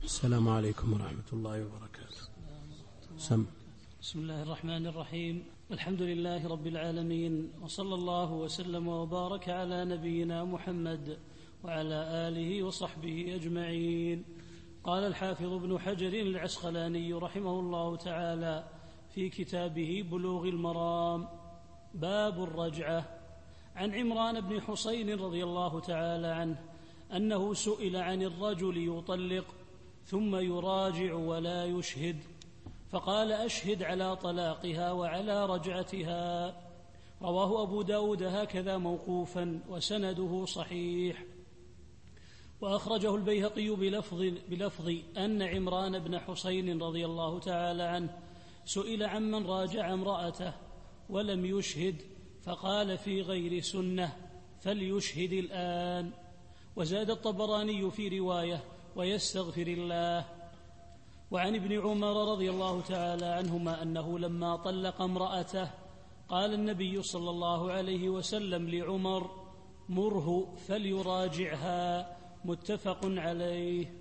السلام عليكم ورحمة الله وبركاته. بسم الله الرحمن الرحيم. الحمد لله رب العالمين، وصلى الله وسلم وبارك على نبينا محمد وعلى آله وصحبه أجمعين. قال الحافظ ابن حجر العسقلاني رحمه الله تعالى في كتابه بلوغ المرام: باب الرجعة. عن عمران بن حسين رضي الله تعالى عنه أنه سئل عن الرجل يطلق ثم يراجع ولا يشهد، فقال: أشهد على طلاقها وعلى رجعتها. رواه أبو داود هكذا موقوفا وسنده صحيح. وأخرجه البيهقي بلفظ أن عمران بن حسين رضي الله تعالى عنه سئل عمن راجع امرأته ولم يشهد فقال: في غير سنة فليشهد الآن. وزاد الطبراني في رواية: ويستغفر الله. وعن ابن عمر رضي الله تعالى عنهما أنه لما طلق امرأته قال النبي صلى الله عليه وسلم لعمر: مره فليراجعها. متفق عليه.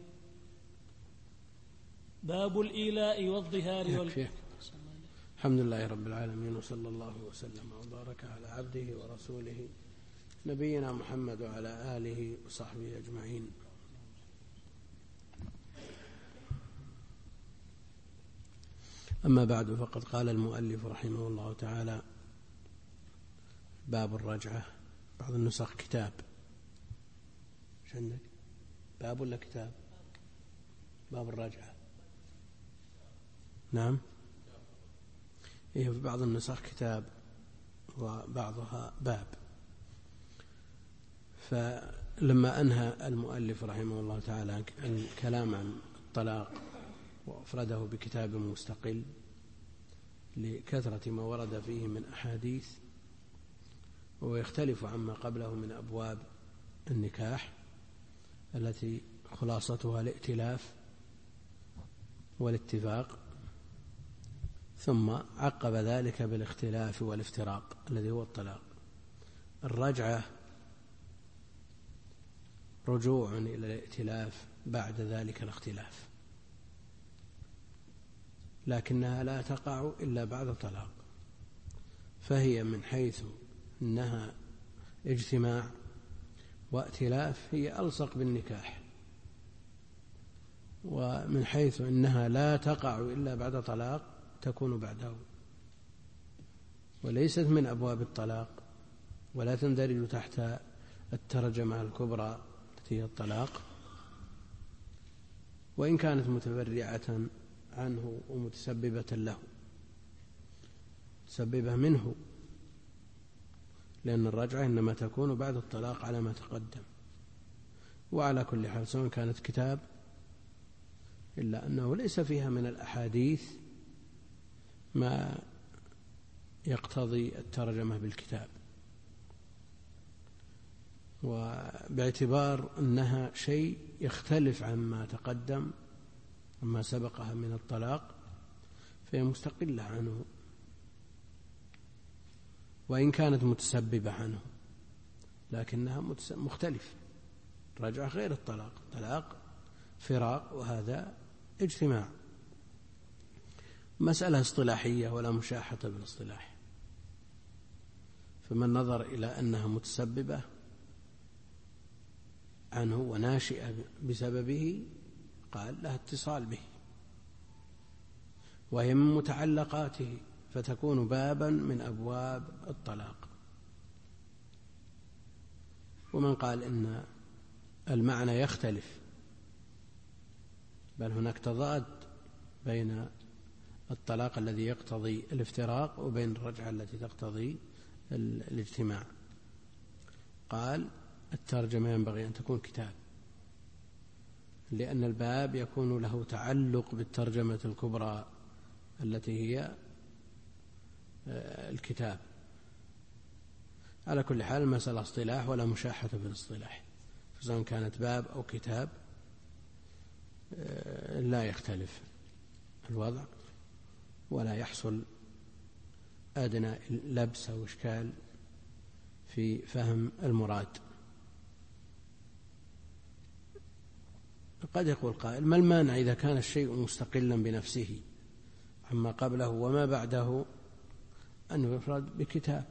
باب الإيلاء والظهار الحمد لله رب العالمين، وصلى الله وسلم وبارك على عبده ورسوله نبينا محمد وعلى آله وصحبه أجمعين. أما بعد، فقد قال المؤلف رحمه الله تعالى: باب الرجعة. بعض النسخ كتاب. ايش عندك؟ باب ولا كتاب؟ باب الرجعة. نعم، في بعض النسخ كتاب وبعضها باب. فلما أنهى المؤلف رحمه الله تعالى الكلام عن الطلاق وأفرده بكتاب مستقل لكثرة ما ورد فيه من أحاديث، ويختلف عما قبله من أبواب النكاح التي خلاصتها الائتلاف والاتفاق، ثم عقب ذلك بالاختلاف والافتراق الذي هو الطلاق. الرجعة رجوع إلى الائتلاف بعد ذلك الاختلاف، لكنها لا تقع إلا بعد طلاق، فهي من حيث أنها اجتماع وائتلاف هي ألصق بالنكاح، ومن حيث أنها لا تقع إلا بعد طلاق تكون بعده، وليست من أبواب الطلاق ولا تندرج تحت الترجمة الكبرى التي هي الطلاق، وإن كانت متفرعة عنه ومتسببة له، متسببة منه، لأن الرجعة إنما تكون بعد الطلاق على ما تقدم. وعلى كل حال، سواء كانت كتاب إلا أنه ليس فيها من الأحاديث ما يقتضي الترجمة بالكتاب، وباعتبار أنها شيء يختلف عما تقدم عما سبقها من الطلاق فهي مستقلة عنه، وإن كانت متسببة عنه لكنها مختلفة. الرجعة غير الطلاق، الطلاق فراق وهذا اجتماع. مسألة اصطلاحية ولا مشاحة بالاصطلاح، فمن نظر إلى أنها متسببة عنه وناشئة بسببه قال لها اتصال به، وهي من متعلقاته فتكون بابا من أبواب الطلاق. ومن قال إن المعنى يختلف، بل هناك تضاد بين الطلاق الذي يقتضي الافتراق وبين الرجعة التي تقتضي الاجتماع، قال الترجمة ينبغي أن تكون كتاب، لأن الباب يكون له تعلق بالترجمة الكبرى التي هي الكتاب. على كل حال المسألة اصطلاح ولا مشاحة في الاصطلاح، فسواء كانت باب أو كتاب لا يختلف الوضع ولا يحصل أدنى لبس أو إشكال في فهم المراد. قد يقول قائل: ما المانع إذا كان الشيء مستقلا بنفسه عما قبله وما بعده أن يفرد بكتاب؟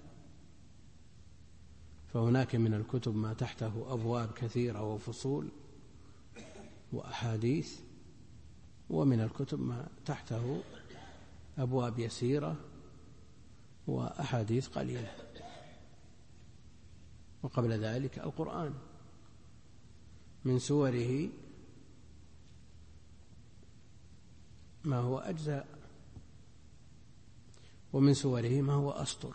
فهناك من الكتب ما تحته أبواب كثيرة وفصول وأحاديث، ومن الكتب ما تحته أبواب يسيرة وأحاديث قليلة. وقبل ذلك القرآن من سوره ما هو أجزاء، ومن سوره ما هو أسطر،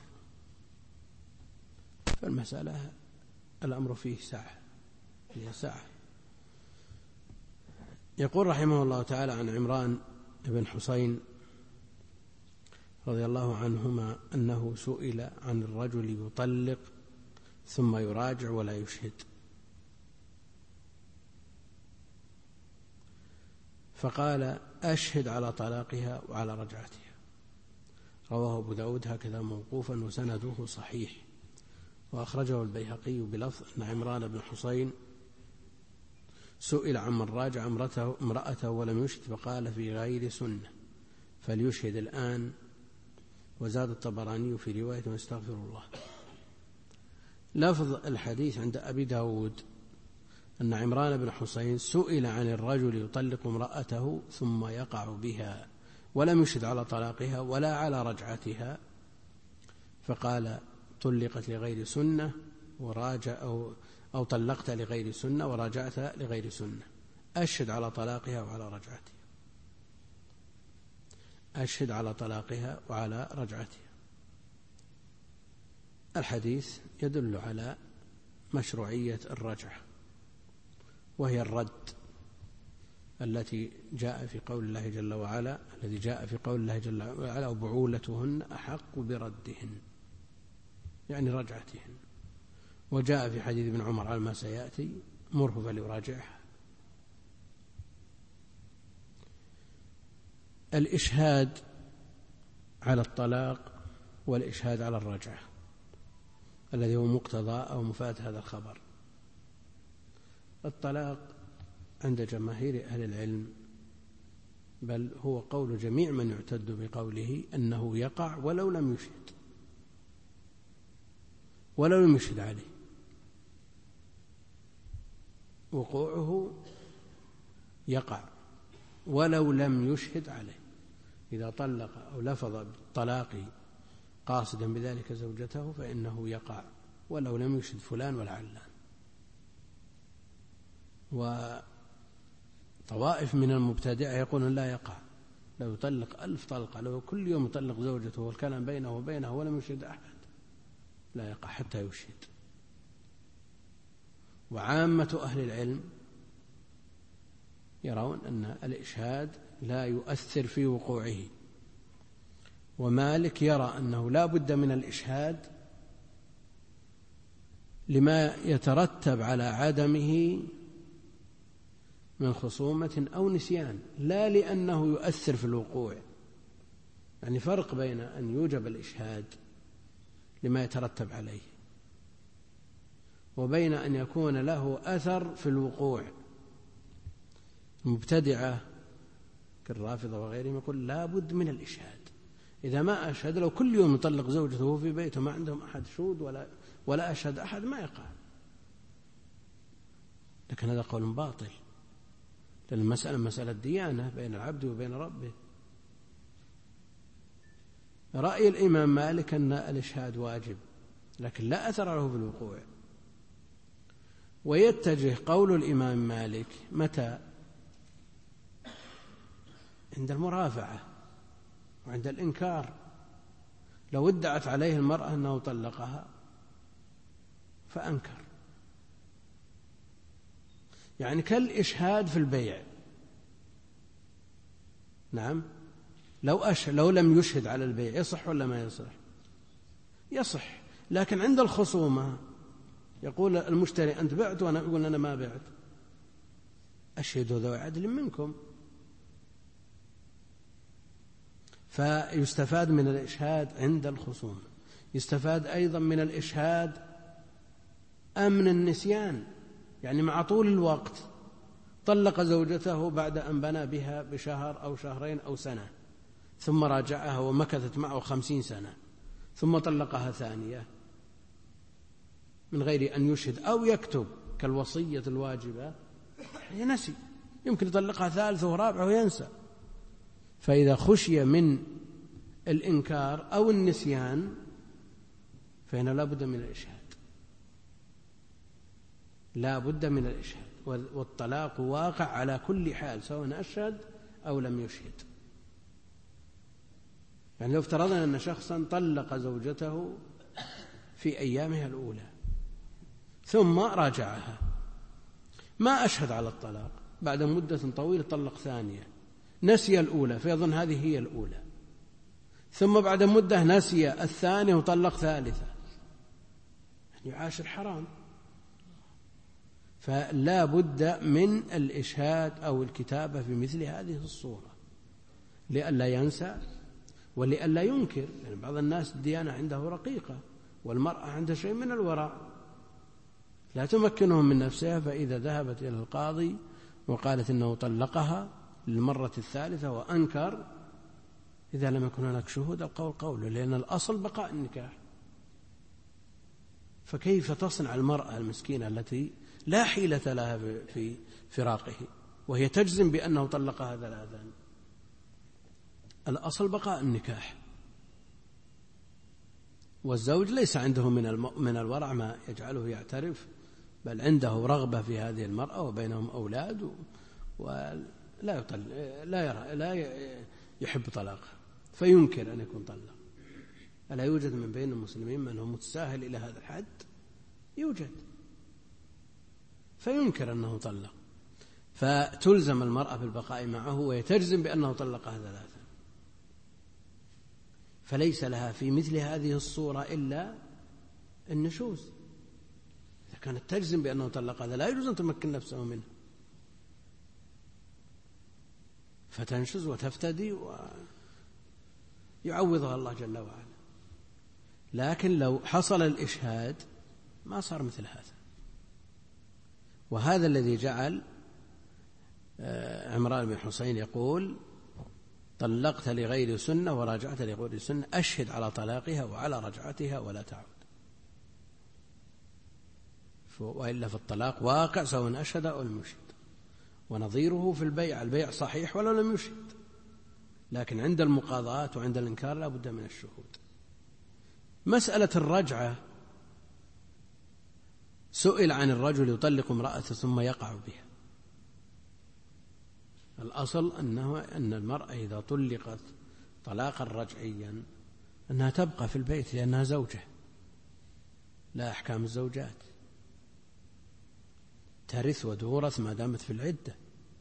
فالمسألة الأمر فيه سعة، هي سعة. يقول رحمه الله تعالى عن عمران بن حسين رضي الله عنهما أنه سئل عن الرجل يطلق ثم يراجع ولا يشهد، فقال: أشهد على طلاقها وعلى رجعتها. رواه أبو داود هكذا موقوفا وسنده صحيح، وأخرجه البيهقي بلفظ أن عمران بن حسين سئل عن من راجع امرأته ولم يشهد فقال: في غير سنة فليشهد الآن. وزاد الطبراني في رواية: واستغفر الله. لفظ الحديث عند أبي داود أن عمران بن حسين سئل عن الرجل يطلق امرأته ثم يقع بها ولم يشهد على طلاقها ولا على رجعتها، فقال: طلقت لغير سنة وراجع أو طلقت لغير سنة وراجعت لغير سنة. أشهد على طلاقها وعلى رجعتها، أشهد على طلاقها وعلى رجعتها. الحديث يدل على مشروعية الرجعة، وهي الرد التي جاء في قول الله جل وعلا، الذي جاء في قول الله جل وعلا: وبعولتهن أحق بردهن، يعني رجعتهن. وجاء في حديث ابن عمر على ما سيأتي: مره فليراجعها. الإشهاد على الطلاق والإشهاد على الرجعة الذي هو مقتضى أو مفاد هذا الخبر. الطلاق عند جماهير أهل العلم، بل هو قول جميع من يعتد بقوله، أنه يقع ولو لم يشهد عليه. وقوعه يقع ولو لم يشهد عليه. إذا طلق أو لفظ بالطلاق قاصدا بذلك زوجته فإنه يقع ولو لم يشهد فلان ولا علان. وطوائف من المبتدعة يقولون لا يقع، لو يطلق 1000 طلقة، لو كل يوم يطلق زوجته والكلام بينه وبينها ولم يشهد أحد، لا يقع حتى يشهد. وعامة أهل العلم يرون أن الإشهاد لا يؤثر في وقوعه، ومالك يرى أنه لا بد من الإشهاد لما يترتب على عدمه من خصومة أو نسيان، لا لأنه يؤثر في الوقوع. يعني فرق بين أن يوجب الإشهاد لما يترتب عليه وبين أن يكون له أثر في الوقوع. المبتدعة كالرافضة وغيرهم يقول لا بد من الإشهاد. إذا ما أشهد، لو كل يوم يطلق زوجته في بيته ما عندهم أحد شهود ولا أشهد أحد، ما يقع. لكن هذا قول باطل، لأن المسألة مسألة ديانة بين العبد وبين ربه. رأي الإمام مالك أن الإشهاد واجب لكن لا أثر له في الوقوع. ويتجه قول الإمام مالك متى؟ عند المرافعة وعند الإنكار. لو ادعت عليه المرأة أنه طلقها فأنكر، يعني كالإشهاد في البيع. نعم، لو لم يشهد على البيع يصح ولا ما يصح؟ يصح. لكن عند الخصومة يقول المشتري أنت بعت وأنا أقول أنا ما بعت، أشهدوا ذوي عدل منكم. فيستفاد من الإشهاد عند الخصومة. يستفاد أيضا من الإشهاد أمن النسيان، يعني مع طول الوقت طلق زوجته بعد أن بنى بها بشهر أو شهرين أو سنة، ثم راجعها ومكثت معه 50 سنة، ثم طلقها ثانية من غير أن يشهد أو يكتب كالوصية الواجبة، نسي، يمكن يطلقها ثالث ورابع وينسى. فإذا خشي من الإنكار أو النسيان فإن لا بد من الإشهاد، لا بد من الإشهاد، والطلاق واقع على كل حال سواء أشهد أو لم يشهد. يعني لو افترضنا أن شخصا طلق زوجته في أيامها الأولى ثم راجعها، ما أشهد على الطلاق، بعد مدة طويلة طلق ثانية، نسي الأولى فيظن هذه هي الأولى، ثم بعد مدة نسي الثانية وطلق ثالثة، يعاشر حرام. فلا بد من الإشهاد أو الكتابة في مثل هذه الصورة لئلا ينسى ولئلا ينكر. يعني بعض الناس الديانة عنده رقيقة والمرأة عندها شيء من الورع لا تمكنهم من نفسها، فإذا ذهبت إلى القاضي وقالت إنه طلقها للمرة الثالثة وأنكر، إذا لم يكن هناك شهود القول قوله، لأن الأصل بقاء النكاح. فكيف تصنع المرأة المسكينة التي لا حيلة لها في فراقه وهي تجزم بأنه طلقها ثلاثا؟ الأصل بقاء النكاح، والزوج ليس عنده من الورع ما يجعله يعترف، بل عنده رغبة في هذه المرأة وبينهم أولاد ولا لا يحب طلاقها فينكر أن يكون طلق. ألا يوجد من بين المسلمين من هو متساهل إلى هذا الحد؟ يوجد، فينكر أنه طلق، فتلزم المرأة بالبقاء معه ويتجزم بأنه طلقها ثلاثا، فليس لها في مثل هذه الصورة إلا النشوز. إذا كانت تجزم بأنه طلقها لا يجوز أن تمكن نفسه منه، فتنشز وتفتدي ويعوضها الله جل وعلا. لكن لو حصل الإشهاد ما صار مثل هذا. وهذا الذي جعل عمران بن حسين يقول: طلقت لغير سنة وراجعت لغير سنة، أشهد على طلاقها وعلى رجعتها ولا تعود. وإلا في الطلاق واقع سواء أشهد أو لم يشهد. ونظيره في البيع، البيع صحيح ولو لم يشهد، لكن عند المقاضاة وعند الإنكار لا بد من الشهود. مسألة الرجعة، سئل عن الرجل يطلق امرأته ثم يقع بها. الأصل أن المرأة إذا طلقت طلاقا رجعيا أنها تبقى في البيت لأنها زوجة، لا أحكام الزوجات، ترث وتورث ما دامت في العدة.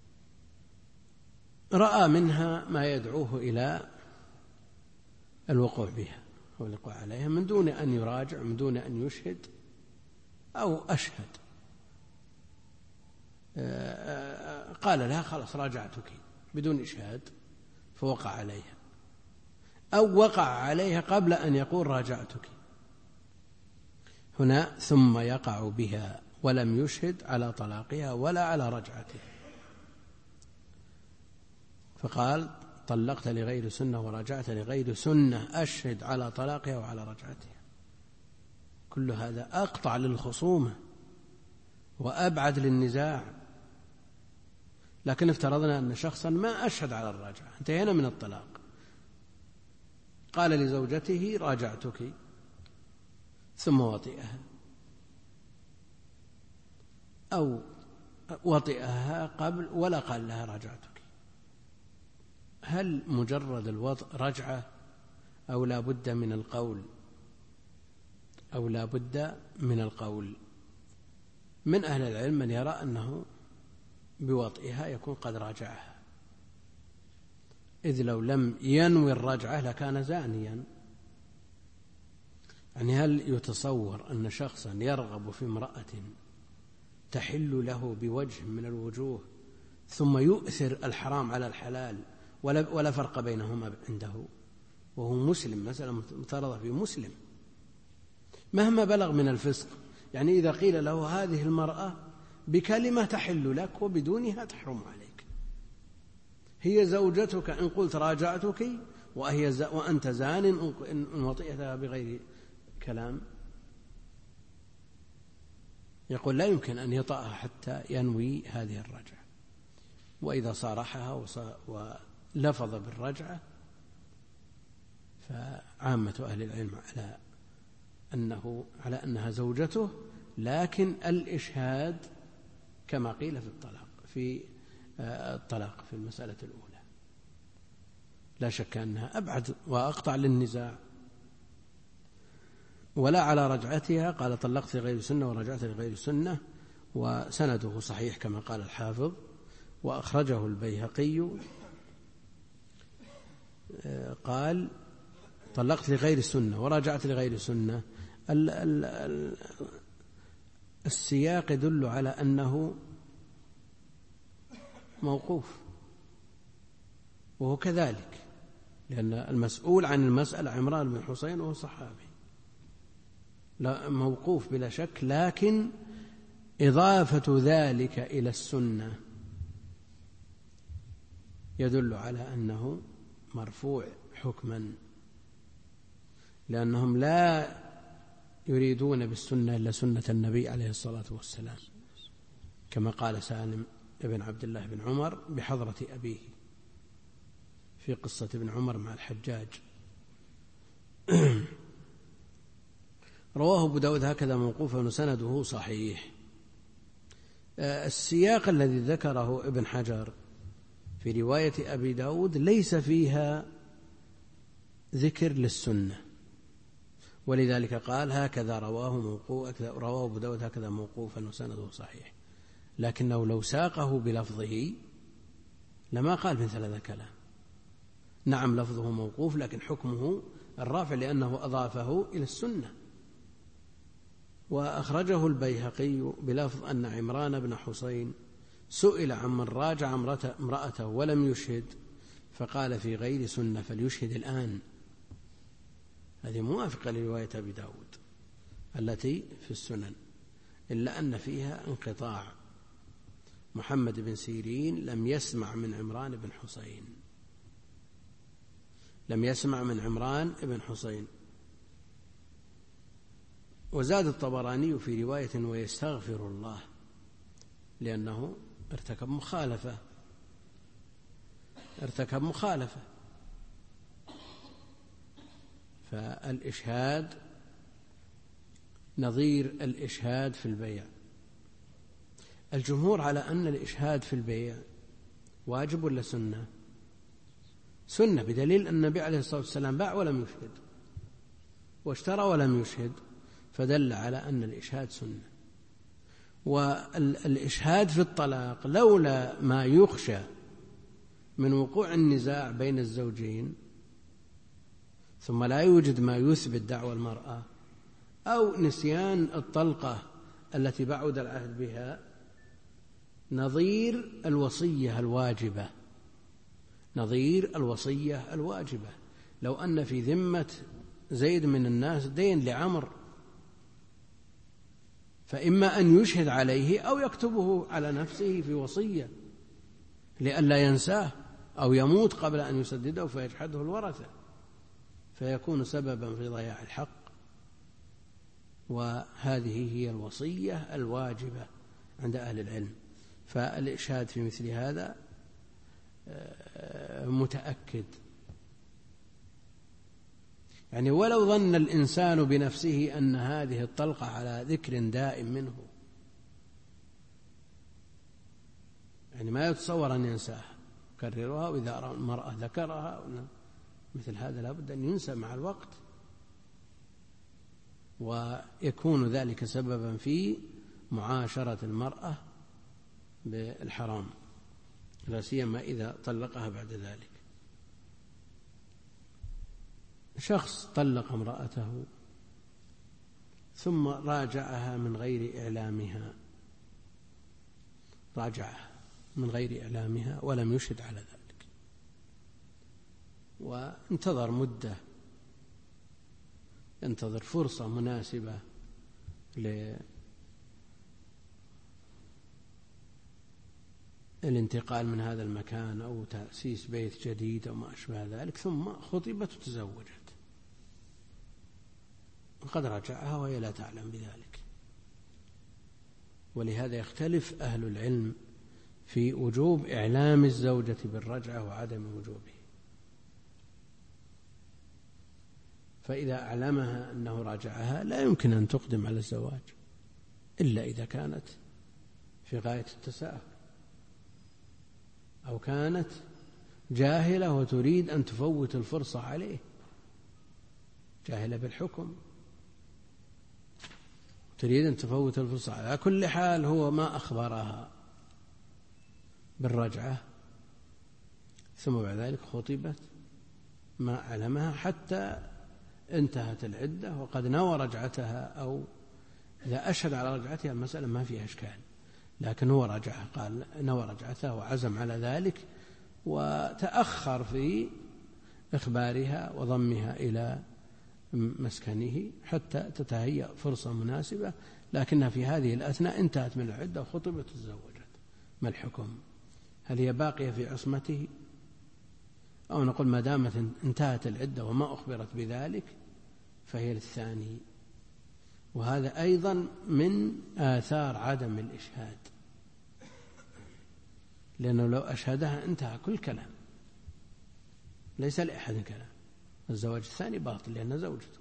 رأى منها ما يدعوه إلى الوقوع بها أو الوقوع عليها من دون أن يراجع، من دون أن يشهد أو أشهد، قال لها: خلاص راجعتك بدون إشهاد، فوقع عليها، أو وقع عليها قبل أن يقول راجعتك، هنا ثم يقع بها ولم يشهد على طلاقها ولا على رجعتها. فقال: طلقت لغير سنة وراجعت لغير سنة، أشهد على طلاقها وعلى رجعتها. كل هذا أقطع للخصومة وأبعد للنزاع. لكن افترضنا أن شخصا ما أشهد على الرجعة، انتهينا من الطلاق، قال لزوجته: راجعتك، ثم وطئها أو وطئها قبل ولا قال لها راجعتك، هل مجرد الوطء رجعة أو لا بد من القول؟ أو لا بد من القول. من أهل العلم من يرى أنه بوطئها يكون قد راجعها، إذ لو لم ينوي الرجعة لكان زانيا. يعني هل يتصور أن شخصا يرغب في امرأة تحل له بوجه من الوجوه ثم يؤثر الحرام على الحلال ولا فرق بينهما عنده وهو مسلم، مثلا مفترضة في مسلم مهما بلغ من الفسق؟ يعني إذا قيل له: هذه المرأة بكلمة تحل لك وبدونها تحرم عليك. هي زوجتك إن قلت راجعتك وأنت زان إن وطئتها بغير كلام، يقول لا يمكن أن يطأها حتى ينوي هذه الرجعة. وإذا صارحها ولفظ بالرجعة فعامة أهل العلم على أنها زوجته، لكن الإشهاد كما قيل في الطلاق في المسألة الأولى لا شك أنها أبعد وأقطع للنزاع. ولا على رجعتها، قال طلقت لغير سنة ورجعت لغير سنة، وسنده صحيح كما قال الحافظ، وأخرجه البيهقي قال طلقت لغير سنة ورجعت لغير سنة. السياق يدل على أنه موقوف، وهو كذلك، لأن المسؤول عن المسألة عمران بن حسين وهو صحابي، لا موقوف بلا شك، لكن إضافة ذلك إلى السنة يدل على أنه مرفوع حكما، لأنهم لا يريدون بالسنة إلا سنة النبي عليه الصلاة والسلام، كما قال سالم ابن عبد الله بن عمر بحضرة أبيه في قصة ابن عمر مع الحجاج. رواه أبو داود هكذا موقوفا وسنده صحيح. السياق الذي ذكره ابن حجر في رواية أبي داود ليس فيها ذكر للسنة، ولذلك قال هكذا رواه أبو داود هكذا موقوفا وسنده صحيح، لكنه لو ساقه بلفظه لما قال مثل هذا الكلام. نعم لفظه موقوف لكن حكمه الرافع لأنه أضافه إلى السنة. وأخرجه البيهقي بلفظ أن عمران بن حسين سئل عمن راجع امرأته ولم يشهد فقال في غير سنة فليشهد الآن. هذه موافقة لرواية أبي داود التي في السنن، إلا أن فيها انقطاع. محمد بن سيرين لم يسمع من عمران بن حسين، لم يسمع من عمران بن حسين. وزاد الطبراني في رواية ويستغفر الله لأنه ارتكب مخالفة. فالإشهاد نظير الإشهاد في البيع. الجمهور على أن الإشهاد في البيع واجب ولا سنة؟ سنة، بدليل أن النبي عليه الصلاة والسلام باع ولم يشهد واشترى ولم يشهد، فدل على أن الإشهاد سنة. والإشهاد في الطلاق لولا ما يخشى من وقوع النزاع بين الزوجين ثم لا يوجد ما يثبت دعوى المرأة أو نسيان الطلقة التي بعد العهد بها، نظير الوصية الواجبة. لو أن في ذمة زيد من الناس دين لعمر، فإما أن يشهد عليه أو يكتبه على نفسه في وصية لئلا ينساه أو يموت قبل أن يسدده فيجحده الورثة، فيكون سببا في ضياع الحق. وهذه هي الوصية الواجبة عند أهل العلم. فالإشهاد في مثل هذا متأكد، يعني ولو ظن الإنسان بنفسه أن هذه الطلقة على ذكر دائم منه، يعني ما يتصور أن ينساها كررها، وإذا رأى المرأة ذكرها مثل هذا لابد أن ينسى مع الوقت، ويكون ذلك سببا في معاشرة المرأة بالحرام، لا سيما إذا طلقها بعد ذلك. شخص طلق امرأته ثم راجعها من غير إعلامها ولم يشهد على ذلك، وانتظر مدة، ينتظر فرصة مناسبة الانتقال من هذا المكان أو تأسيس بيت جديد أو ما أشبه ذلك، ثم خطبت وتزوجت وقد رجعها وهي لا تعلم بذلك. ولهذا يختلف أهل العلم في وجوب إعلام الزوجة بالرجعة وعدم وجوبه. فإذا أعلمها أنه راجعها لا يمكن أن تقدم على الزواج إلا إذا كانت في غاية التساهل أو كانت جاهلة وتريد أن تفوت الفرصة عليه، جاهلة بالحكم تريد أن تفوت الفرصة. على كل حال هو ما أخبرها بالرجعة ثم بعد ذلك خطبت ما علمها حتى انتهت العدة وقد نوى رجعتها، أو إذا أشهد على رجعتها المسألة ما فيها إشكال، لكن هو رجعها، قال نوى رجعتها وعزم على ذلك وتأخر في إخبارها وضمها إلى مسكنه حتى تتهيأ فرصة مناسبة، لكنها في هذه الأثناء انتهت من العدة وخطبت وتزوجت. ما الحكم؟ هل هي باقية في عصمته، أو نقول ما دامت انتهت العدة وما أخبرت بذلك فهي للثاني؟ وهذا أيضا من آثار عدم الإشهاد، لأنه لو أشهدها انتهى كل كلام، ليس لأحد كلام. الزواج الثاني باطل لأنه زوجته.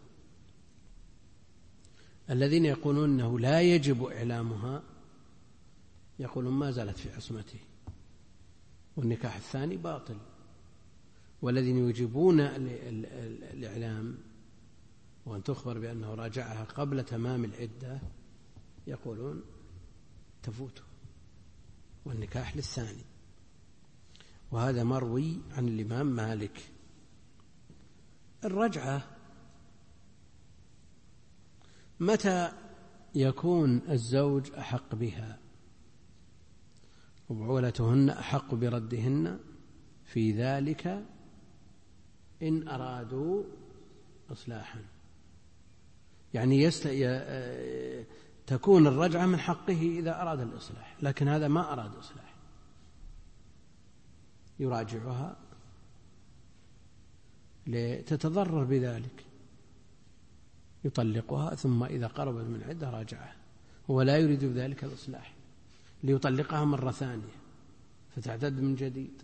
الذين يقولون أنه لا يجب إعلامها يقولون ما زالت في عصمته والنكاح الثاني باطل. والذين يجيبون الإعلام وأن تخبر بأنه راجعها قبل تمام العدة يقولون تفوته والنكاح للثاني. وهذا مروي عن الإمام مالك. الرجعة متى يكون الزوج أحق بها وبعولتهن أحق بردهن؟ في ذلك إن أرادوا إصلاحا، يعني تكون الرجعة من حقه إذا أراد الإصلاح، لكن هذا ما أراد إصلاح، يراجعها لتتضرر بذلك، يطلقها ثم إذا قربت من عدة راجعها، هو لا يريد بذلك الإصلاح، ليطلقها مرة ثانية فتعتد من جديد،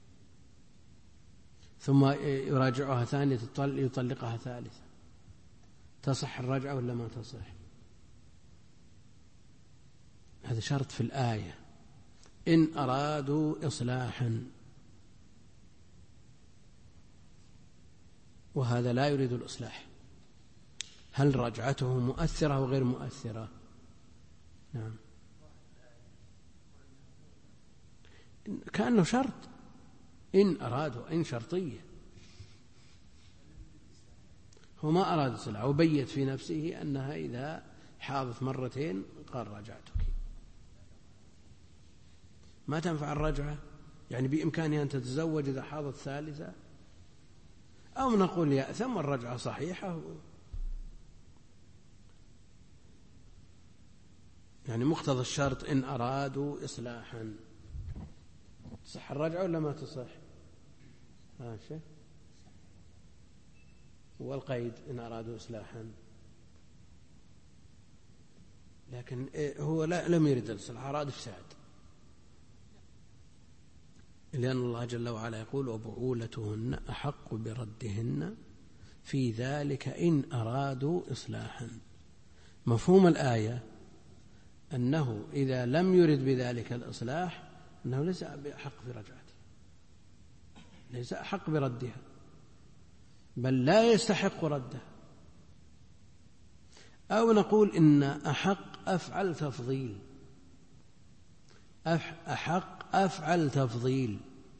ثم يراجعها ثانية يطلقها ثالثة. تصح الرجعة ولا ما تصح؟ هذا شرط في الآية، إن أرادوا إصلاحا، وهذا لا يريد الإصلاح. هل رجعته مؤثرة وغير مؤثرة؟ نعم، كأنه شرط، إن أرادوا، إن شرطية، هو ما أراد الصلاح وبيت في نفسه أنها إذا حاضت مرتين قال رجعتك، ما تنفع الرجعة، يعني بإمكانها أن تتزوج إذا حاضت ثالثة، أو نقول يأثم والرجعة صحيحة، يعني مقتضى الشرط إن أرادوا إصلاحا. تصح الرجعة ولا ما تصح؟ ماشي. والقيد إن أرادوا إصلاحا، لكن هو لم يرد الإصلاح، أراد إفساد، لأن الله جل وعلا يقول وبعولتهن أحق بردهن في ذلك إن أرادوا إصلاحا. مفهوم الآية أنه إذا لم يرد بذلك الإصلاح أنه ليس أحق برجعته، ليس أحق بردها، بل لا يستحق ردها. أو نقول إن أحق أفعل تفضيل، أحق أفعل تفضيل،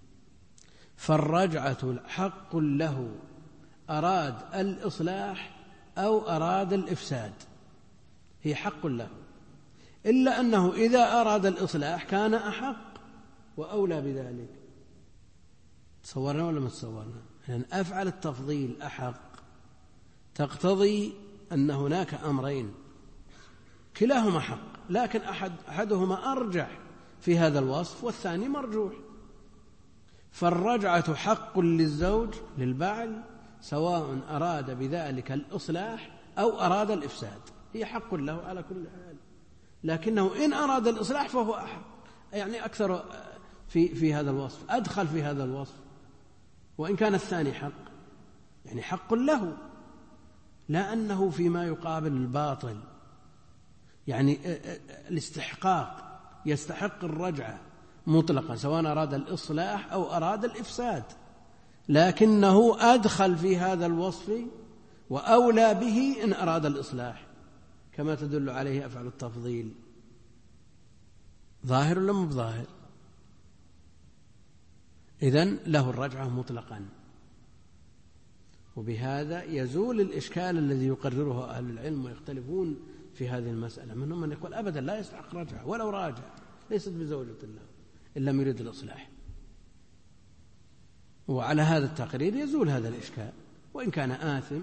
فالرجعة حق له أراد الإصلاح أو أراد الإفساد، هي حق له، إلا أنه إذا أراد الإصلاح كان أحق وأولى بذلك. تصورنا ولا ما تصورنا؟ لأن أفعل التفضيل أحق تقتضي أن هناك أمرين كلاهما حق، لكن أحدهما أرجح في هذا الوصف والثاني مرجوح. فالرجعة حق للزوج للبعل سواء أراد بذلك الإصلاح أو أراد الإفساد، هي حق له على كل حال، لكنه إن أراد الإصلاح فهو أحق، يعني أكثر في هذا الوصف، أدخل في هذا الوصف، وإن كان الثاني حق يعني حق له، لا أنه فيما يقابل الباطل، يعني الاستحقاق يستحق الرجعة مطلقا سواء أراد الإصلاح أو أراد الإفساد، لكنه أدخل في هذا الوصف وأولى به إن أراد الإصلاح، كما تدل عليه أفعل التفضيل. ظاهر ولا مو بظاهر؟ إذن له الرجعة مطلقا. وبهذا يزول الإشكال الذي يقرره أهل العلم ويختلفون في هذه المسألة، منهم من يقول أبدا لا يستحق رجعة ولو راجع، ليست بزوجة له إن لم يريد الإصلاح. وعلى هذا التقرير يزول هذا الإشكال، وإن كان آثم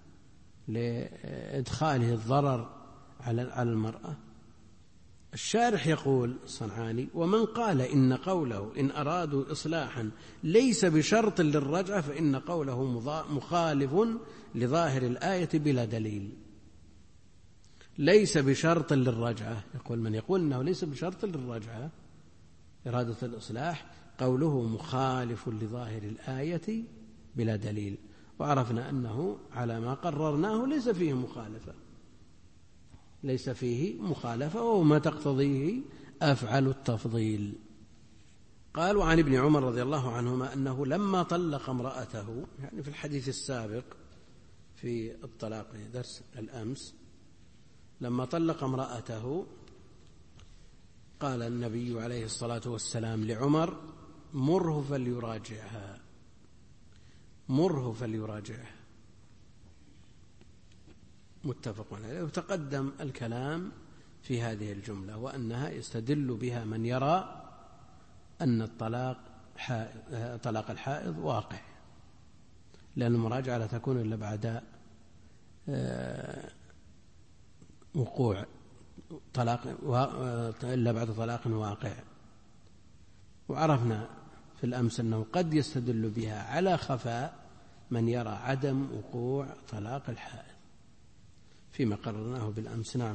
لإدخاله الضرر على المرأة. الشارح يقول الصنعاني: ومن قال إن قوله إن أرادوا إصلاحا ليس بشرط للرجعة فإن قوله مخالف لظاهر الآية بلا دليل. ليس بشرط للرجعة، يقول من يقول إنه ليس بشرط للرجعة إرادة الإصلاح قوله مخالف لظاهر الآية بلا دليل، وعرفنا أنه على ما قررناه ليس فيه مخالفة، ليس فيه مخالفة، وما تقتضيه أفعل التفضيل. قال: وعن ابن عمر رضي الله عنهما أنه لما طلق امرأته، يعني في الحديث السابق في الطلاق درس الأمس، لما طلق امرأته قال النبي عليه الصلاة والسلام لعمر: مره فليراجعها، مره فليراجعها. متفق عليه. وتقدم الكلام في هذه الجملة، وأنها يستدل بها من يرى أن طلاق الحائض واقع، لأن المراجعة لا تكون إلا بعد وقوع طلاق، إلا بعد طلاق واقع. وعرفنا في الأمس أنه قد يستدل بها على خفاء من يرى عدم وقوع طلاق الحائض فيما قررناه بالأمس. نعم.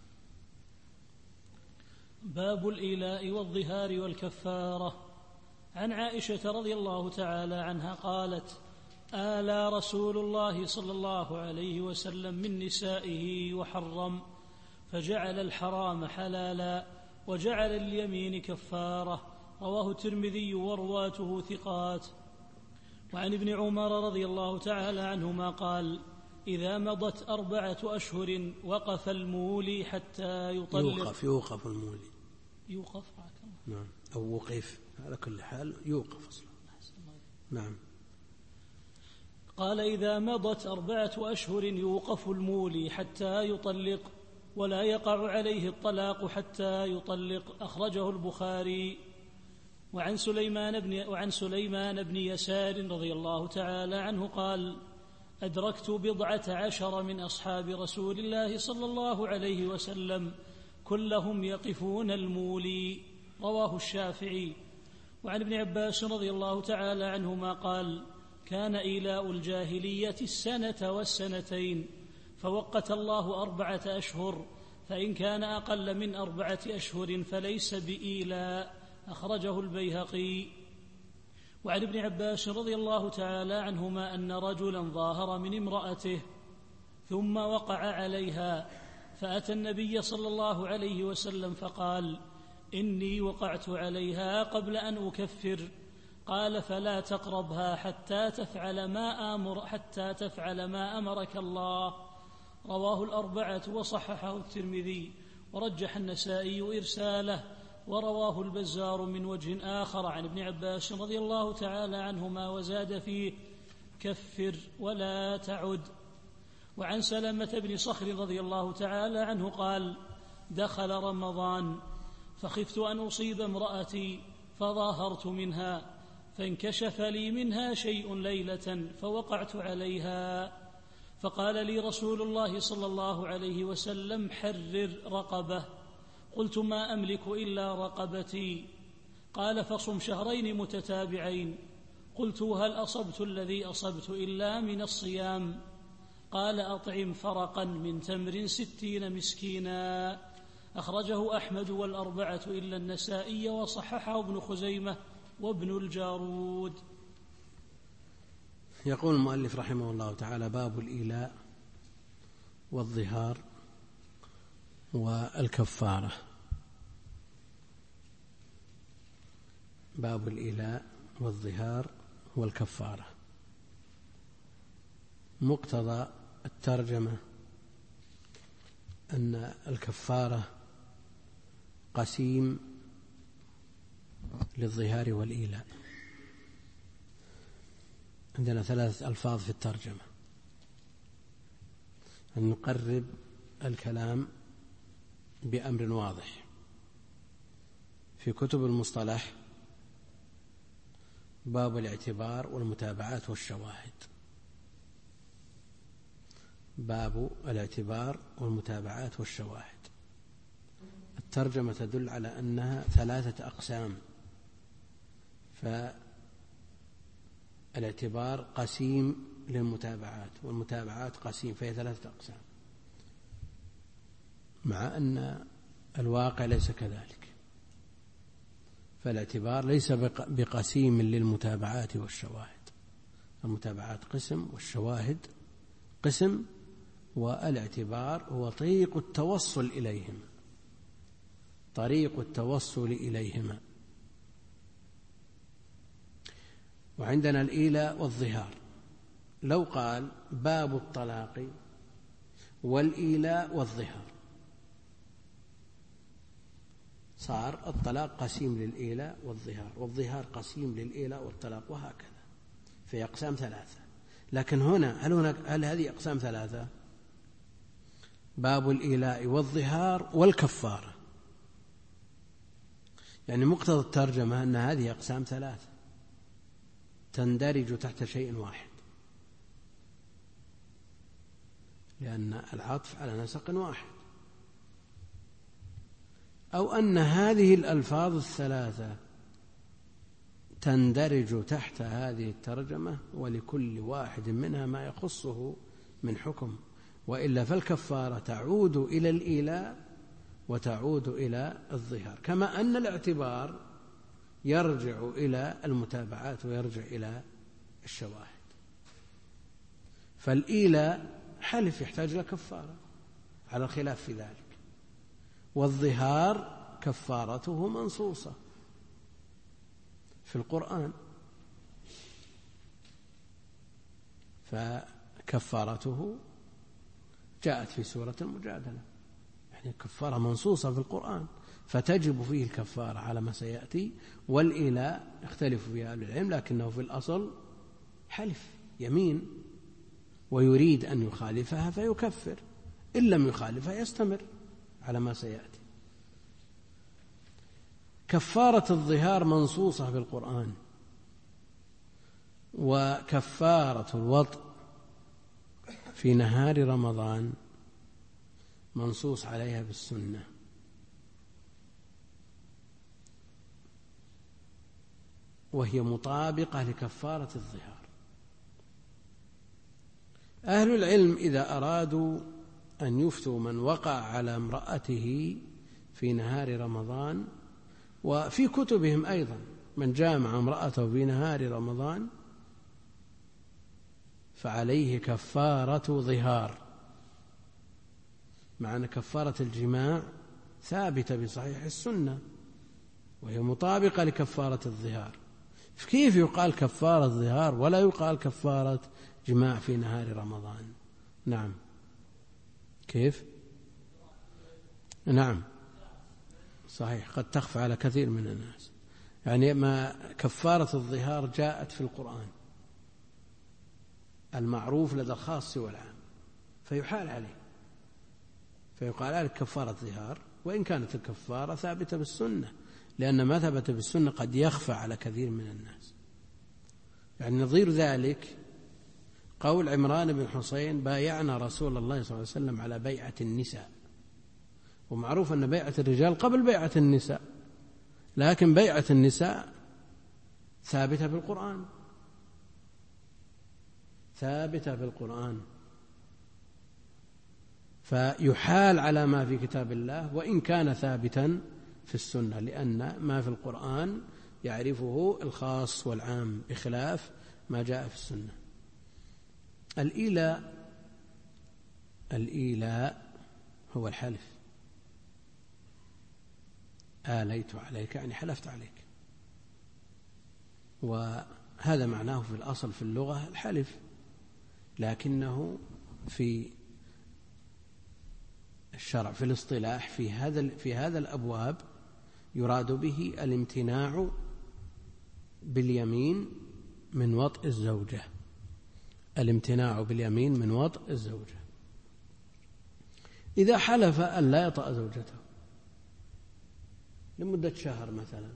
باب الإيلاء والظهار والكفارة. عن عائشة رضي الله تعالى عنها قالت: آلى رسول الله صلى الله عليه وسلم من نسائه وحرم، فجعل الحرام حلالا وجعل اليمين كفارة. رواه الترمذي ورواته ثقات. وعن ابن عمر رضي الله تعالى عنهما قال: إذا مضت 4 أشهر وقف المولي حتى يطلق. يوقف المولي، يوقف. نعم، أو وقف، على كل حال يوقف أصلا. نعم. قال: إذا مضت 4 أشهر يوقف المولي حتى يطلق، ولا يقع عليه الطلاق حتى يطلق. أخرجه البخاري. وعن سليمان بن يسار رضي الله تعالى عنه قال: أدركت 14 من أصحاب رسول الله صلى الله عليه وسلم كلهم يقفون المولي. رواه الشافعي. وعن ابن عباس رضي الله تعالى عنهما قال: كان إيلاء الجاهلية 1 والسنتين، فوقت الله 4 أشهر، فإن كان أقل من 4 أشهر فليس بإيلاء. أخرجه البيهقي. وعن ابن عباس رضي الله تعالى عنهما أن رجلا ظاهر من امرأته ثم وقع عليها، فأتى النبي صلى الله عليه وسلم فقال: إني وقعت عليها قبل أن أكفر. قال: فلا تقربها حتى تفعل ما أمرك الله. رواه 4 وصححه الترمذي، ورجح النسائي إرساله، ورواه البزار من وجه آخر عن ابن عباس رضي الله تعالى عنهما وزاد فيه: كفر ولا تعد. وعن سلمة بن صخر رضي الله تعالى عنه قال: دخل رمضان فخفت أن أصيب امرأتي فظاهرت منها، فانكشف لي منها شيء ليلة فوقعت عليها، فقال لي رسول الله صلى الله عليه وسلم: حرر رقبة. قلت ما أملك إلا رقبتي. قال فصم شهرين متتابعين. قلت هل أصبت الذي أصبت إلا من الصيام؟ قال أطعم فرقا من تمر 60 مسكينا. أخرجه أحمد والأربعة إلا النسائي وصححه ابن خزيمة وابن الجارود. يقول المؤلف رحمه الله تعالى: باب الإيلاء والظهار والكفارة. باب الإيلاء والظهار والكفارة. مقتضى الترجمة أن الكفارة قسيم للظهار والإيلاء. عندنا 3 ألفاظ في الترجمة، أن نقرب الكلام بأمر واضح. في كتب المصطلح باب الاعتبار والمتابعات والشواهد. باب الاعتبار والمتابعات والشواهد. الترجمة تدل على أنها 3 أقسام، فالاعتبار قسيم للمتابعات والمتابعات قسيم، فهي 3 أقسام، مع أن الواقع ليس كذلك. فالاعتبار ليس بقسيم للمتابعات والشواهد. المتابعات قسم والشواهد قسم، والاعتبار هو طريق التوصل إليهما، طريق التوصل إليهما. وعندنا الإيلاء والظهار. لو قال باب الطلاق والإيلاء والظهار، صار الطلاق قسيم للإيلاء والظهار، والظهار قسيم للإيلاء والطلاق، وهكذا في أقسام 3. لكن هنا هل هذه أقسام 3؟ باب الإيلاء والظهار والكفارة. يعني مقتضى الترجمة أن هذه أقسام 3 تندرج تحت شيء واحد، لأن العطف على نسق واحد، أو أن هذه الألفاظ 3 تندرج تحت هذه الترجمة، ولكل واحد منها ما يخصه من حكم، وإلا فالكفارة تعود إلى الإيلاء وتعود إلى الظهار، كما أن الاعتبار يرجع إلى المتابعات ويرجع إلى الشواهد. فالإيلاء حلف يحتاج إلى كفارة على الخلاف في ذلك، والظهار كفارته منصوصة في القرآن، فكفارته جاءت في سورة المجادلة، يعني كفارة منصوصة في القرآن، فتجب فيه الكفارة على ما سيأتي. والإيلاء يختلف فيها أهل العلم، لكنه في الأصل حلف يمين، ويريد أن يخالفها فيكفر، إن لم يخالفها يستمر على ما سيأتي. كفارة الظهار منصوصة في القرآن، وكفارة الوطء في نهار رمضان منصوص عليها بالسنة. وهي مطابقة لكفارة الظهار. أهل العلم إذا أرادوا أن يفتوا من وقع على امرأته في نهار رمضان، وفي كتبهم أيضا من جامع امرأته في نهار رمضان فعليه كفارة ظهار، مع أن كفارة الجماع ثابتة بصحيح السنة وهي مطابقة لكفارة الظهار. كيف يقال كفارة ظهار ولا يقال كفارة جماع في نهار رمضان؟ نعم، كيف؟ نعم صحيح، قد تخفى على كثير من الناس. يعني ما كفارة الظهار جاءت في القرآن المعروف لدى الخاص والعام، فيحال عليه، فيقال عليك كفارة ظهار، وإن كانت الكفارة ثابتة بالسنة، لأن ما ثبت بالسنة قد يخفى على كثير من الناس. يعني نظير ذلك قول عمران بن حسين: بايعنا رسول الله صلى الله عليه وسلم على بيعة النساء، ومعروف أن بيعة الرجال قبل بيعة النساء، لكن بيعة النساء ثابتة بالقرآن، ثابتة بالقرآن، فيحال على ما في كتاب الله وإن كان ثابتا في السنة، لأن ما في القرآن يعرفه الخاص والعام بخلاف ما جاء في السنة. الإيلاء هو الحلف، آليت عليك يعني حلفت عليك، وهذا معناه في الأصل في اللغة الحلف، لكنه في الشرع في الاصطلاح في هذا الأبواب يراد به الامتناع باليمين من وطء الزوجة، الامتناع باليمين من وطء الزوجة. إذا حلف أن لا يطأ زوجته لمدة شهر مثلا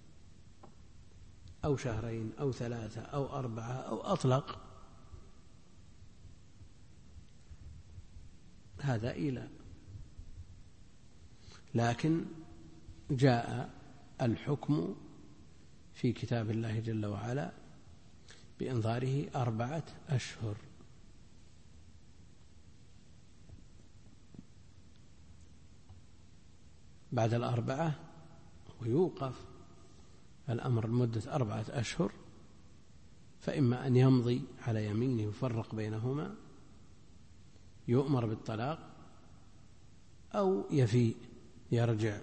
أو شهرين أو 3 أو 4 أو أطلق، هذا إيلاء، لكن جاء الحكم في كتاب الله جل وعلا بإنظاره 4 أشهر. بعد 4 ويوقف الأمر لمدة 4 أشهر، فإما أن يمضي على يمينه ويفرق بينهما يؤمر بالطلاق، أو يفيء يرجع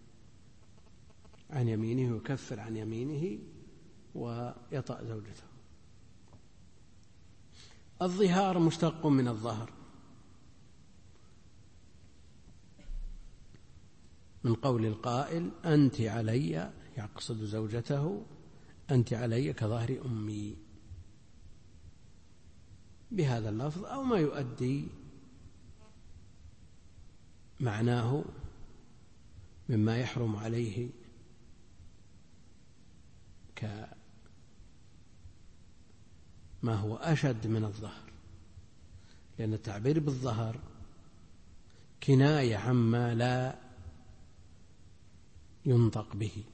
عن يمينه ويكفر عن يمينه ويطأ زوجته. الظهار مشتق من الظهر، من قول القائل أنت علي، يقصد زوجته، أنت علي كظهر أمي، بهذا اللفظ أو ما يؤدي معناه مما يحرم عليه كما هو أشد من الظهر، لأن التعبير بالظهر كناية عما لا ينطق به،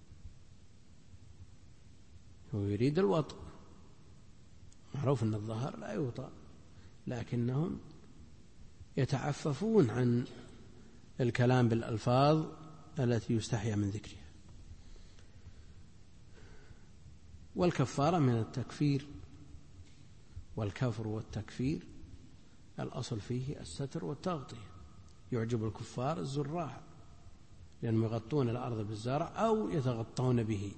هو يريد الوطء، معروف أن الظهر لا يوطأ، لكنهم يتعففون عن الكلام بالألفاظ التي يستحيا من ذكرها. والكفارة من التكفير، والكفر والتكفير الأصل فيه الستر والتغطية. يعجب الكفار الزراع لأنهم يغطون الأرض بالزرع أو يتغطون به،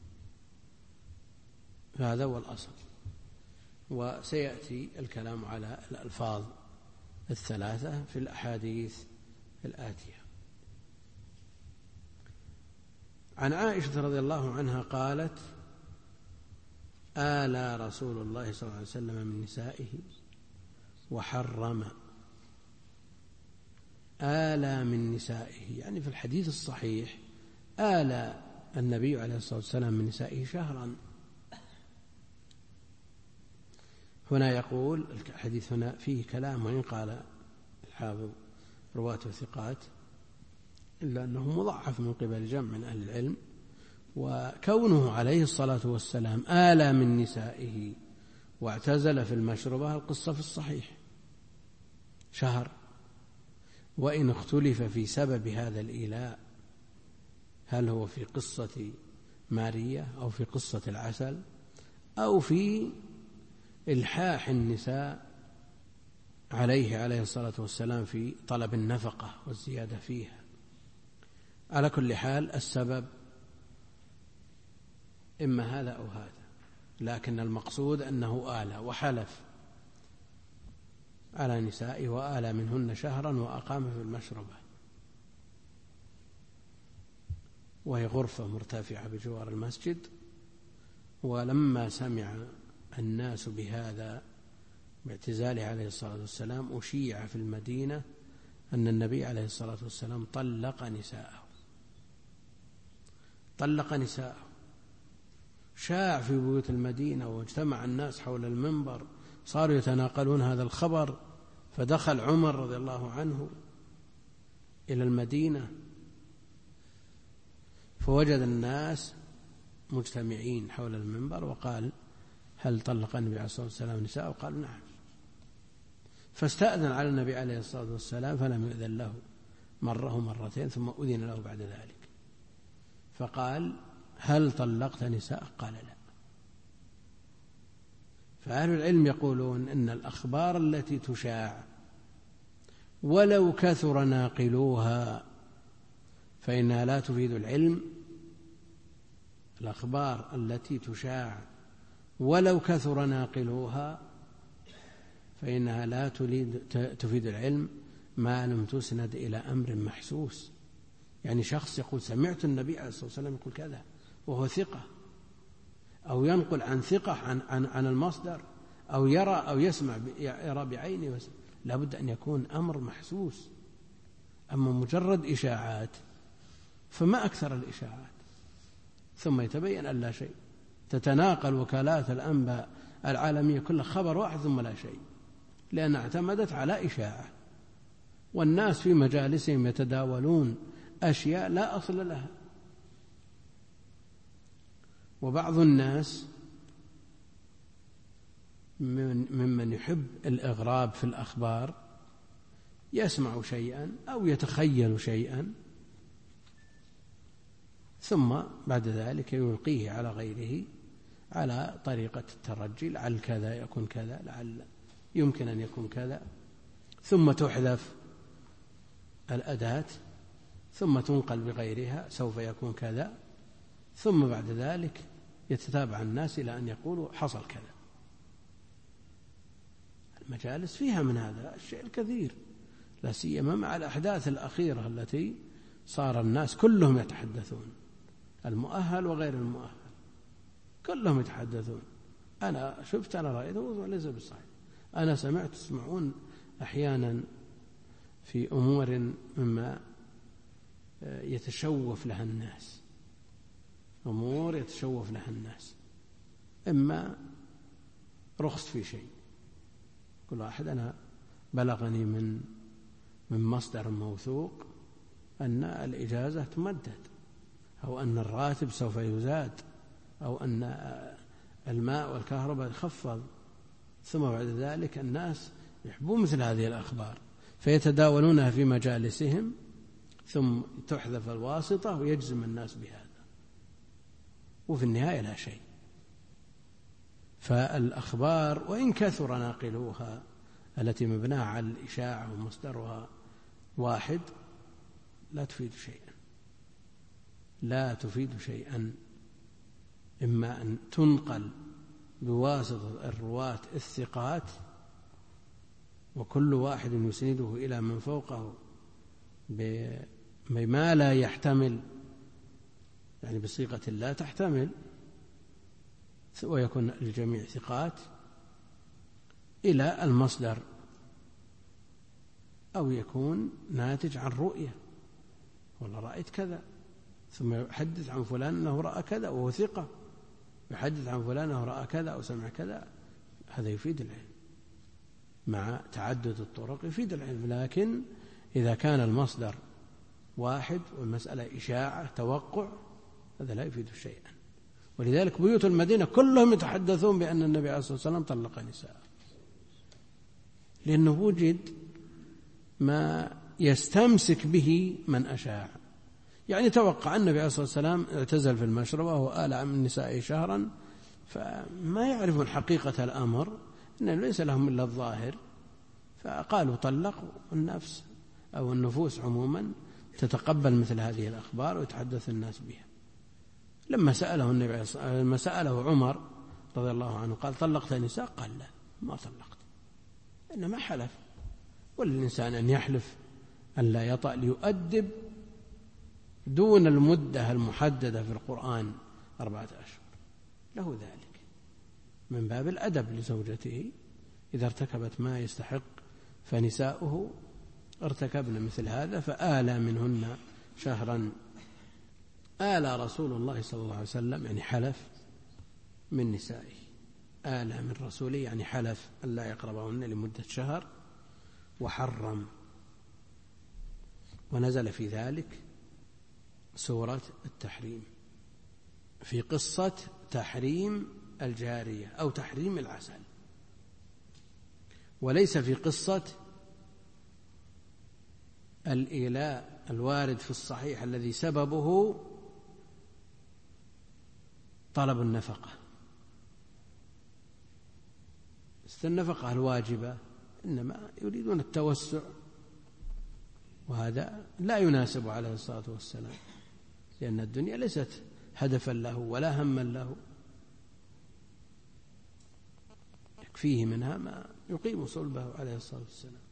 هذا هو الأصل. وسيأتي الكلام على الألفاظ الثلاثة في الأحاديث الآتية. عن عائشة رضي الله عنها قالت: آلى رسول الله صلى الله عليه وسلم من نسائه وحرم. آلى من نسائه يعني في الحديث الصحيح آلى النبي عليه الصلاة والسلام من نسائه شهرا. هنا يقول الحديث هنا فيه كلام، وإن قال الحافظ رواته ثقات إلا أنه مضعف من قبل جمع من أهل العلم. وكونه عليه الصلاة والسلام آلى من نسائه واعتزل في المشربة، القصة في الصحيح شهر، وإن اختلف في سبب هذا الإيلاء، هل هو في قصة مارية أو في قصة العسل أو في إلحاح النساء عليه الصلاة والسلام في طلب النفقة والزيادة فيها. على كل حال السبب إما هذا أو هذا، لكن المقصود أنه آلى وحلف على نسائه وآلى منهن شهرا وأقام في المشربة، وهي غرفة مرتفعة بجوار المسجد. ولما سمع الناس بهذا باعتزاله عليه الصلاة والسلام أشيع في المدينة أن النبي عليه الصلاة والسلام طلق نساءه، شاع في بيوت المدينة واجتمع الناس حول المنبر، صاروا يتناقلون هذا الخبر. فدخل عمر رضي الله عنه إلى المدينة فوجد الناس مجتمعين حول المنبر، وقال: هل طلق النبي عليه الصلاة والسلام نساء؟ وقال: نعم. فاستأذن على النبي عليه الصلاة والسلام فلم يؤذن له مرة ومرتين، ثم أذن له بعد ذلك، فقال: هل طلقت نساء؟ قال: لا. فأهل العلم يقولون إن الأخبار التي تشاع ولو كثر ناقلوها فإنها لا تفيد العلم. الأخبار التي تشاع ولو كثر ناقلوها فإنها لا تفيد العلم ما لم تسند إلى أمر محسوس. يعني شخص يقول: سمعت النبي عليه الصلاة والسلام يقول كذا، وهو ثقة، أو ينقل عن ثقة عن المصدر، أو يرى أو يرى بعينه، لا بد أن يكون أمر محسوس. أما مجرد إشاعات فما أكثر الإشاعات، ثم يتبين أن لا شيء. تتناقل وكالات الأنباء العالمية كل خبر واحد ثم لا شيء، لأنها اعتمدت على إشاعة، والناس في مجالسهم يتداولون أشياء لا أصل لها. وبعض الناس ممن يحب الإغراب في الأخبار يسمع شيئا أو يتخيل شيئا ثم بعد ذلك يلقيه على غيره على طريقة الترجي: لعل كذا يكون كذا، لعل يمكن أن يكون كذا، ثم تحذف الأداة ثم تنقل بغيرها سوف يكون كذا، ثم بعد ذلك يتتابع الناس إلى أن يقولوا حصل كذا. المجالس فيها من هذا الشيء الكثير، لا سيما مع الأحداث الأخيرة التي صار الناس كلهم يتحدثون، المؤهل وغير المؤهل كلهم يتحدثون. أنا شفت، أنا رأيت، وليس بالصحيح. أنا سمعت، تسمعون أحيانا في أمور مما يتشوف لها الناس، أمور يتشوف لها الناس، إما رخص في شيء، كل واحد: أنا بلغني من مصدر موثوق أن الإجازة تمدد، أو أن الراتب سوف يزاد، أو أن الماء والكهرباء يخفض، ثم بعد ذلك الناس يحبون مثل هذه الأخبار فيتداولونها في مجالسهم، ثم تحذف الواسطة ويجزم الناس بهذا، وفي النهاية لا شيء. فالأخبار وإن كثر ناقلوها التي مبناها على الإشاعة ومصدرها واحد لا تفيد شيئا، لا تفيد شيئا، إما أن تنقل بواسطة الرواة الثقات وكل واحد يسنده إلى من فوقه بما لا يحتمل، يعني بصيغة لا تحتمل، ويكون الجميع ثقات، إلى المصدر، أو يكون ناتج عن رؤية: والله رأيت كذا، ثم يحدث عن فلان أنه رأى كذا وهو ثقة، يحدث عن فلان أنه رأى كذا أو سمع كذا. هذا يفيد العلم، مع تعدد الطرق يفيد العلم. لكن إذا كان المصدر واحد والمسألة إشاعة توقع، هذا لا يفيد شيئا. ولذلك بيوت المدينة كلهم يتحدثون بأن النبي عليه الصلاة والسلام طلق نساء، لأنه وجد ما يستمسك به من أشاع. يعني توقع النبي عليه الصلاة والسلام اعتزل في المشربة وآلع من نسائه شهرا، فما يعرفون حقيقة الأمر، إنه ليس لهم إلا الظاهر، فقالوا طلق. النفس أو النفوس عموما تتقبل مثل هذه الأخبار ويتحدث الناس بها. لما سأله النبي عليه الصلاة والسلام، لما سأله عمر رضي الله عنه قال: طلقت نساء؟ قال: لا، ما طلقت، إنما حلف. وللإنسان أن يحلف أن لا يطأ ليؤدب دون المدة المحددة في القرآن 4 أشهر، له ذلك من باب الأدب لزوجته إذا ارتكبت ما يستحق، فنساؤه ارتكبن مثل هذا فآلى منهن شهرا. آلى رسول الله صلى الله عليه وسلم، يعني حلف من نسائه، آلى من رسوله يعني حلف أن لا يقربهن لمدة شهر، وحرم. ونزل في ذلك سورة التحريم في قصة تحريم الجارية أو تحريم العسل، وليس في قصة الإيلاء الوارد في الصحيح الذي سببه طلب النفقة. النفقة الواجبة إنما يريدون التوسع، وهذا لا يناسب عليه الصلاة والسلام، لأن الدنيا ليست هدفا له ولا هما له، يكفيه منها ما يقيم صلبه عليه الصلاة والسلام.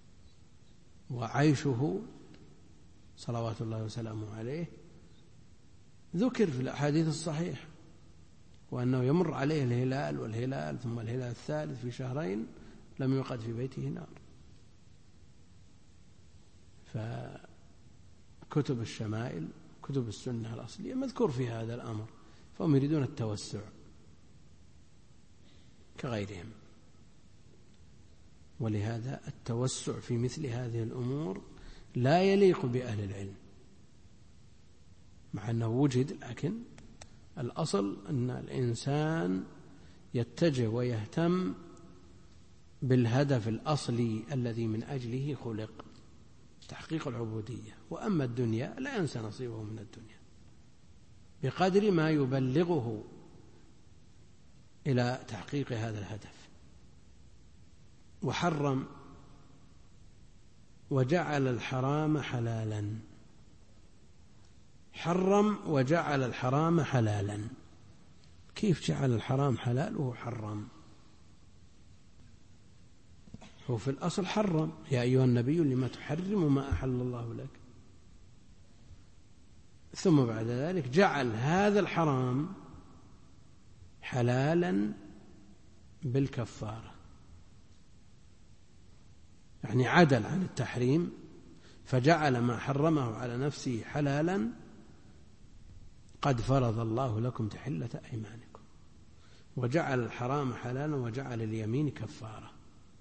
وعيشه صلوات الله وسلامه عليه ذكر في الأحاديث الصحيحة، وأنه يمر عليه الهلال والهلال ثم الهلال الثالث في شهرين لم يوقد في بيته نار. فكتب الشمائل كتب السنة الأصلية مذكور في هذا الأمر، فهم يريدون التوسع كغيرهم، ولهذا التوسع في مثل هذه الأمور لا يليق بأهل العلم، مع أنه وجد، لكن الأصل أن الإنسان يتجه ويهتم بالهدف الأصلي الذي من أجله خلق، تحقيق العبودية. وأما الدنيا لا ينسى نصيبه من الدنيا بقدر ما يبلغه إلى تحقيق هذا الهدف. وحرم وجعل الحرام حلالا، حرم وجعل الحرام حلالا. كيف جعل الحرام حلال وهو حرم؟ هو في الأصل حرم، يا أيها النبي لما تحرم ما أحل الله لك، ثم بعد ذلك جعل هذا الحرام حلالا بالكفارة، يعني عدل عن التحريم فجعل ما حرمه على نفسه حلالا. قد فرض الله لكم تحلة أيمانكم، وجعل الحرام حلالا وجعل اليمين كفارة.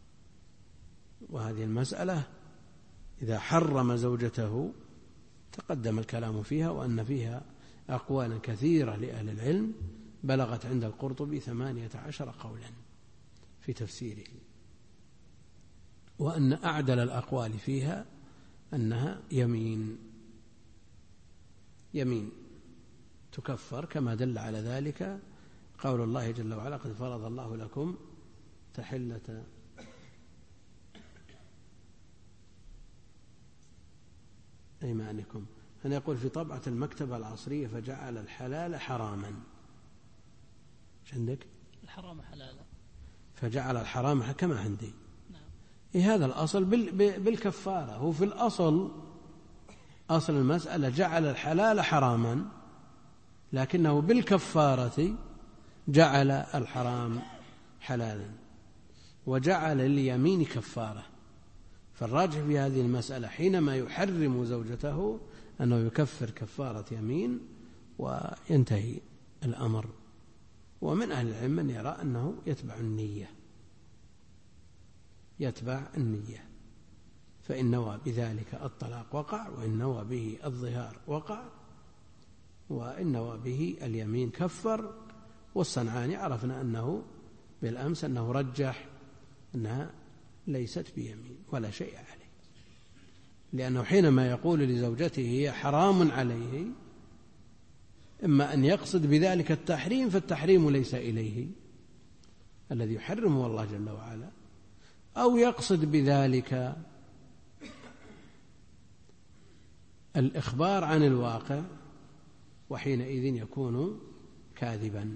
وهذه المسألة إذا حرم زوجته تقدم الكلام فيها، وأن فيها أقوالا كثيرة لأهل العلم بلغت عند القرطبي 18 قولا في تفسيره، وأن أعدل الأقوال فيها أنها يمين تكفر، كما دل على ذلك قول الله جل وعلا قد فرض الله لكم تحلة أيمانكم. أنا يقول في طبعة المكتبة العصرية فجعل الحلال حراما. ايش عندك؟ الحرام حلالا، فجعل الحرام كما عندي. نعم. هذا الأصل بالكفارة. هو في الأصل أصل المسألة جعل الحلال حراما، لكنه بالكفارة جعل الحرام حلالا وجعل اليمين كفارة. فالراجح في هذه المسألة حينما يحرم زوجته أنه يكفر كفارة يمين وينتهي الأمر. ومن أهل العلم من يرى أنه يتبع النية، فإن نوى بذلك الطلاق وقع، وإن نوى به الظهار وقع، وإن نوى به اليمين كفر. والصنعاني عرفنا أنه بالأمس أنه رجح أنها ليست بيمين ولا شيء عليه، لأنه حينما يقول لزوجته هي حرام عليه إما أن يقصد بذلك التحريم، فالتحريم ليس إليه، الذي يحرمه الله جل وعلا، أو يقصد بذلك الإخبار عن الواقع، وحينئذ يكون كاذبا،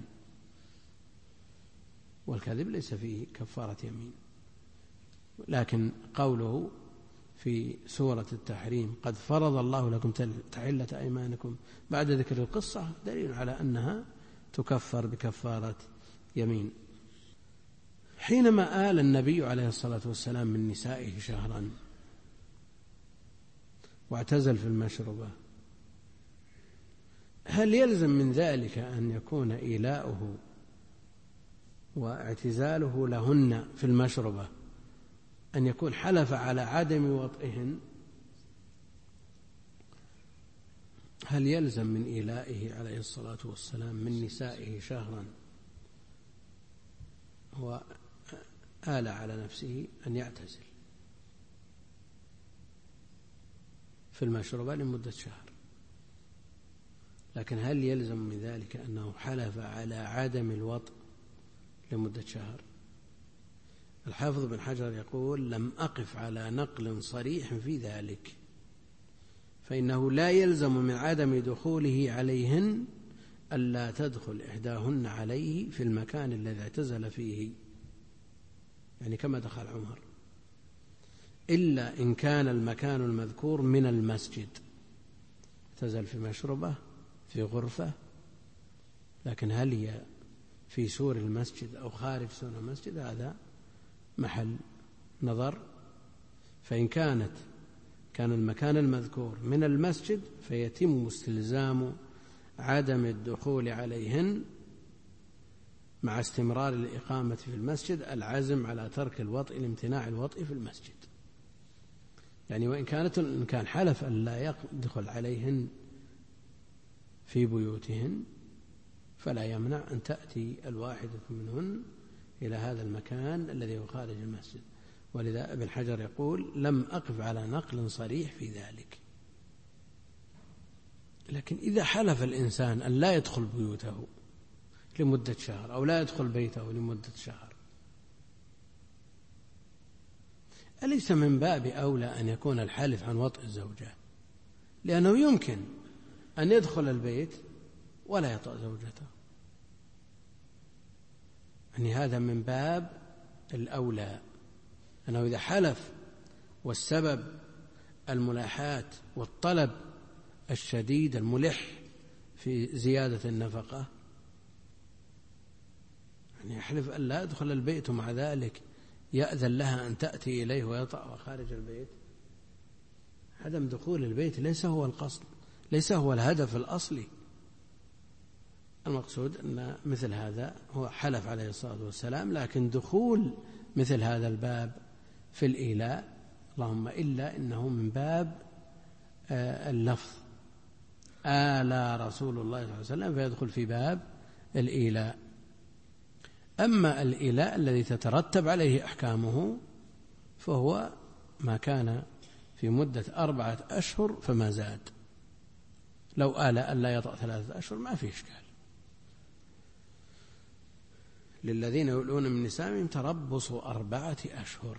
والكذب ليس فيه كفارة يمين. لكن قوله في سورة التحريم قد فرض الله لكم تحلة أيمانكم بعد ذكر القصة دليل على أنها تكفر بكفارة يمين. حينما آل النبي عليه الصلاة والسلام من نسائه شهرا واعتزل في المشربة، هل يلزم من ذلك أن يكون إيلاؤه واعتزاله لهن في المشربة أن يكون حلف على عدم وطئهن؟ هل يلزم من إيلائه عليه الصلاة والسلام من نسائه شهرا وآل على نفسه أن يعتزل في المشروبة لمدة شهر؟ لكن هل يلزم من ذلك أنه حلف على عدم الوطء لمدة شهر؟ الحافظ بن حجر يقول: لم أقف على نقل صريح في ذلك، فإنه لا يلزم من عدم دخوله عليهن ألا تدخل إحداهن عليه في المكان الذي اعتزل فيه، يعني كما دخل عمر، إلا إن كان المكان المذكور من المسجد، اعتزل في مشربة في غرفة، لكن هل هي في سور المسجد أو خارج سور المسجد هذا محل نظر. فإن كان المكان المذكور من المسجد فيتم استلزام عدم الدخول عليهن مع استمرار الإقامة في المسجد العزم على ترك الوطء لامتناع الوطء في المسجد. يعني وإن كان حلف أن لا يدخل عليهن في بيوتهن فلا يمنع أن تأتي الواحدة منهن إلى هذا المكان الذي هو خارج المسجد. ولذا ابن حجر يقول: لم أقف على نقل صريح في ذلك. لكن إذا حلف الإنسان أن لا يدخل بيوته لمدة شهر أو لا يدخل بيته لمدة شهر، أليس من باب أولى أن يكون الحلف عن وطء الزوجة؟ لأنه يمكن أن يدخل البيت ولا يطأ زوجته، يعني هذا من باب الأولى، أنه إذا حلف والسبب الملاحاة والطلب الشديد الملح في زيادة النفقة، يعني يحلف أن لا يدخل البيت ومع ذلك يأذن لها أن تأتي إليه ويطأ خارج البيت، عدم دخول البيت ليس هو القصد، ليس هو الهدف الأصلي. المقصود أن مثل هذا هو حلف عليه الصلاة والسلام، لكن دخول مثل هذا الباب في الإيلاء اللهم إلا إنه من باب اللفظ آلى رسول الله صلى الله عليه وسلم، فيدخل في باب الإيلاء. أما الإيلاء الذي تترتب عليه أحكامه فهو ما كان في مدة 4 أشهر فما زاد. لو آل ألا يطأ 3 أشهر ما في إشكال. للذين يؤلون من نسائهم تربص 4 أشهر.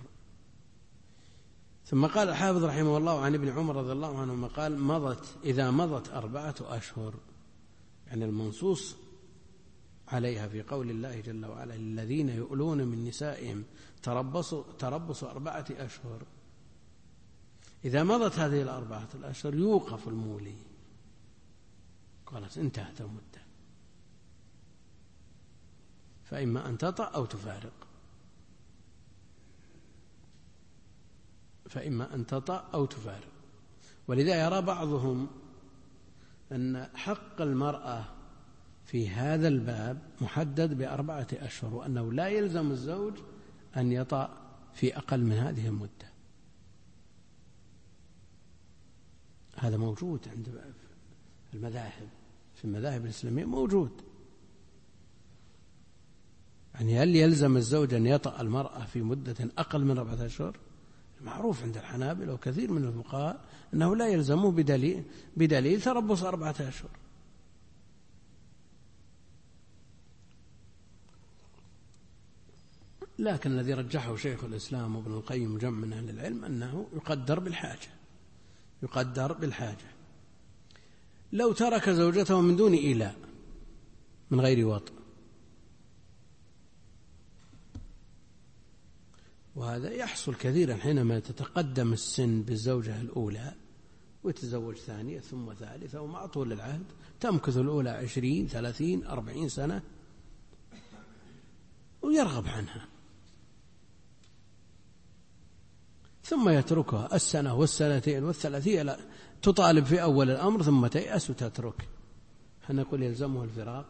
ثم قال الحافظ رحمه الله عن ابن عمر رضي الله عنهما قال: إذا مضت 4 أشهر، يعني المنصوص عليها في قول الله جل وعلا: للذين يؤلون من نسائهم تربص 4 أشهر، إذا مضت هذه 4 الأشهر يوقف المولي، قالت انتهت المدة، فإما أن تطأ أو تفارق، فإما أن تطأ أو تفارق. ولذا يرى بعضهم أن حق المرأة في هذا الباب محدد ب4 أشهر، وأنه لا يلزم الزوج أن يطأ في أقل من هذه المدة. هذا موجود عند المذاهب، في المذاهب الإسلامية موجود. يعني هل يلزم الزوج أن يطأ المرأة في مدة أقل من 4 أشهر؟ معروف عند الحنابلة وكثير من الفقهاء أنه لا يلزمه بدليل تربص 4 أشهر. لكن الذي رجحه شيخ الإسلام وابن القيم وجمع من أهل العلم أنه يقدر بالحاجة. لو ترك زوجته من دون إيلاء من غير وطء، وهذا يحصل كثيرا حينما تتقدم السن بالزوجة الأولى ويتزوج ثانية ثم ثالثة، ومع طول العهد تمكث الأولى 20 30 40 سنة ويرغب عنها، ثم يتركها السنة والسنتين والثلاثية، لا تطالب في أول الأمر ثم تيأس وتترك. نقول يلزمه الفراق؟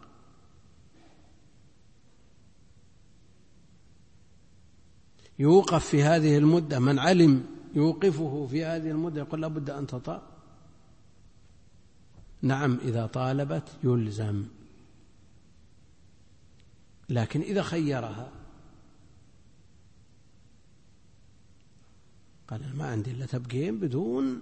يوقف في هذه المدة، من علم يوقفه في هذه المدة يقول لابد أن تطأ. نعم إذا طالبت يلزم، لكن إذا خيرها قال أنا ما عندي إلا تبقين بدون،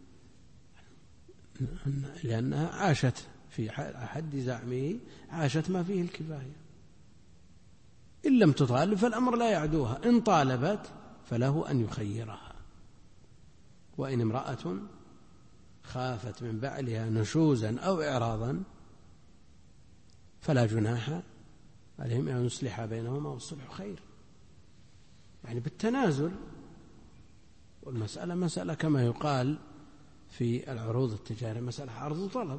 لأنها عاشت في حد زعمه عاشت ما فيه الكفاية. إن لم تطالب فالأمر لا يعدوها، إن طالبت فله أن يخيرها. وإن امرأة خافت من بعلها نشوزا أو إعراضا فلا جناح عليهم أن يصلح بينهما والصلح خير، يعني بالتنازل. والمسألة مسألة كما يقال في العروض التجارية مسألة عرض وطلب.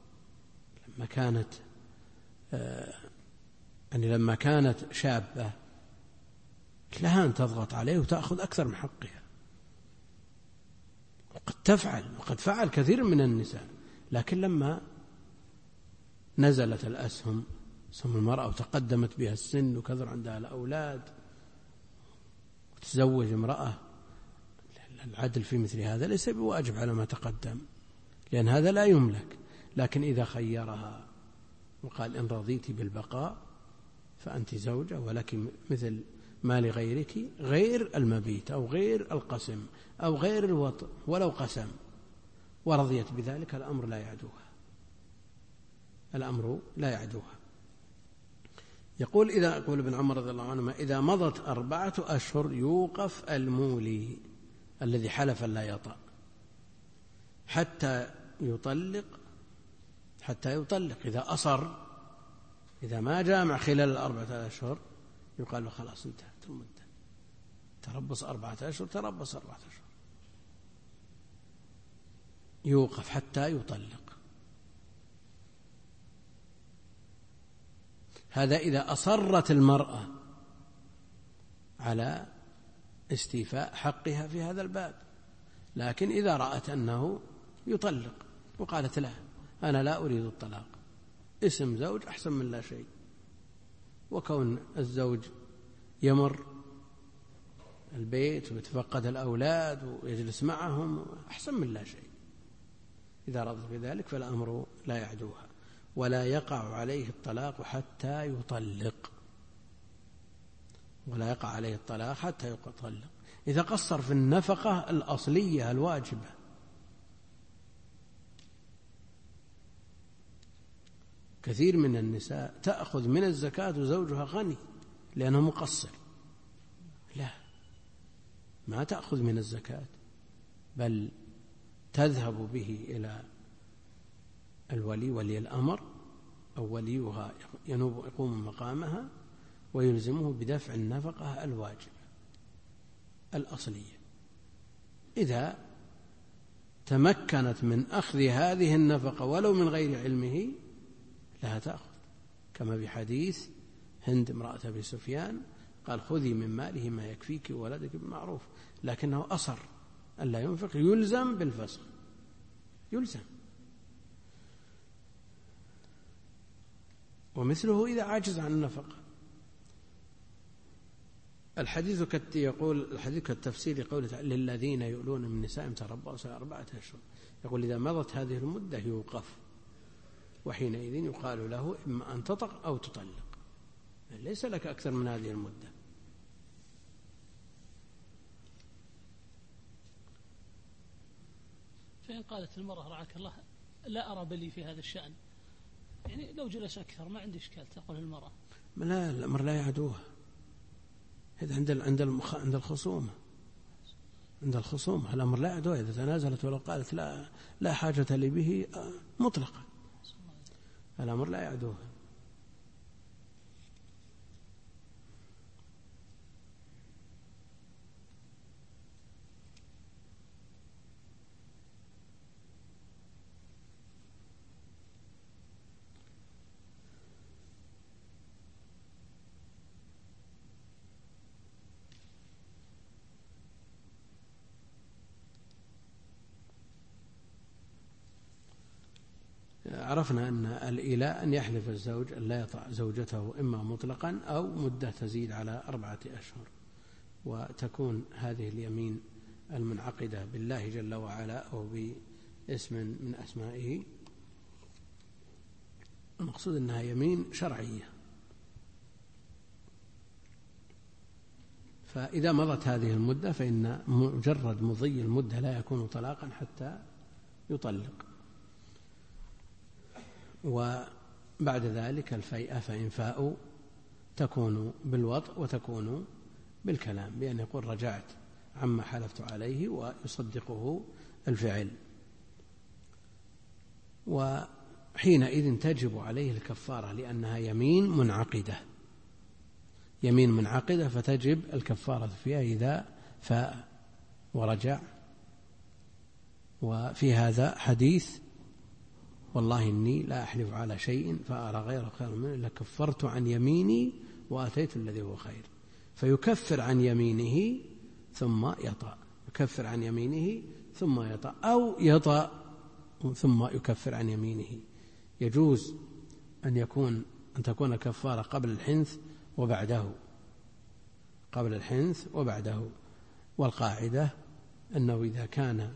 لما كانت شابة لها أن تضغط عليه وتأخذ أكثر من حقها، وقد فعل كثير من النساء. لكن لما نزلت الأسهم، سهم المرأة، وتقدمت بها السن وكثر عندها الأولاد وتزوج امرأة، العدل في مثل هذا ليس بواجب على ما تقدم، لأن هذا لا يملك. لكن إذا خيرها وقال إن رضيت بالبقاء فأنت زوجة ولك مثل ما لغيرك، غير المبيت أو غير القسم أو غير الوطء ولو قسم، ورضيت بذلك، الأمر لا يعدوها. يقول ابن عمر رضي الله عنهما إذا مضت 4 أشهر يوقف المولي الذي حلف لا يطأ حتى يطلق. إذا أصر، إذا ما جامع خلال 4 أشهر يقال له خلاص انتهت المدة، تربص 4 أشهر، تربص 4 أشهر، يوقف حتى يطلق. هذا إذا أصرت المرأة على استيفاء حقها في هذا الباب. لكن إذا رأت أنه يطلق وقالت لا أنا لا أريد الطلاق، اسم زوج أحسن من لا شيء، وكون الزوج يمر البيت ويتفقد الأولاد ويجلس معهم أحسن من لا شيء. إذا رضت بذلك فالأمر لا يعدوها، ولا يقع عليه الطلاق حتى يطلق، إذا قصر في النفقة الأصلية الواجبة. كثير من النساء تأخذ من الزكاة وزوجها غني لأنه مقصر، لا، ما تأخذ من الزكاة، بل تذهب به إلى ولي الأمر أو وليها يقوم مقامها ويلزمه بدفع النفقة الواجبة الأصلية. إذا تمكنت من أخذ هذه النفقة ولو من غير علمه لها تأخذ، كما بحديث هند امرأة أبي سفيان قال خذي من ماله ما يكفيك وولدك بالمعروف، لكنه أصر أن لا ينفق، يلزم بالفسخ، يلزم. ومثله إذا عاجز عن النفقة. الحديث كالتفسير يقول للذين يؤلون من نسائهم تربصوا 4 أشهر، يقول إذا مضت هذه المدة يوقف، وحينئذ يقال له إما أن تطق أو تطلق، ليس لك أكثر من هذه المدة. فإن قالت المرأة رعاك الله لا أرى بلي في هذا الشأن، يعني لو جلس أكثر ما عندي إشكال، تقول المرأة لا، الأمر لا يعدوها. هذا عند الخصومة الأمر لا يعدوها. إذا تنازلت ولو قالت لا حاجة لي به مطلقا، الأمر لا يعدوها. عرفنا أن الإيلاء أن يحلف الزوج أن لا يطع زوجته إما مطلقا أو مدة تزيد على 4 أشهر، وتكون هذه اليمين المنعقدة بالله جل وعلا أو باسم من أسمائه المقصود أنها يمين شرعية. فإذا مضت هذه المدة فإن مجرد مضي المدة لا يكون طلاقا حتى يطلق. وبعد ذلك الفيئة، فإن فاءوا تكون بالوطء وتكون بالكلام، بأن يقول رجعت عما حلفت عليه ويصدقه الفعل. وحينئذ تجب عليه الكفارة لأنها يمين منعقدة، يمين منعقدة، فتجب الكفارة فيها إذا فاء ورجع. وفي هذا حديث والله إني لا أحلف على شيء فأرى غيره خير منه لكفرت عن يميني وآتيت الذي هو خير. فيكفر عن يمينه ثم يطأ، يكفر عن يمينه ثم يطأ، أو يطأ ثم يكفر عن يمينه. يجوز أن تكون الكفارة قبل الحنث وبعده، قبل الحنث وبعده. والقاعدة أنه إذا كان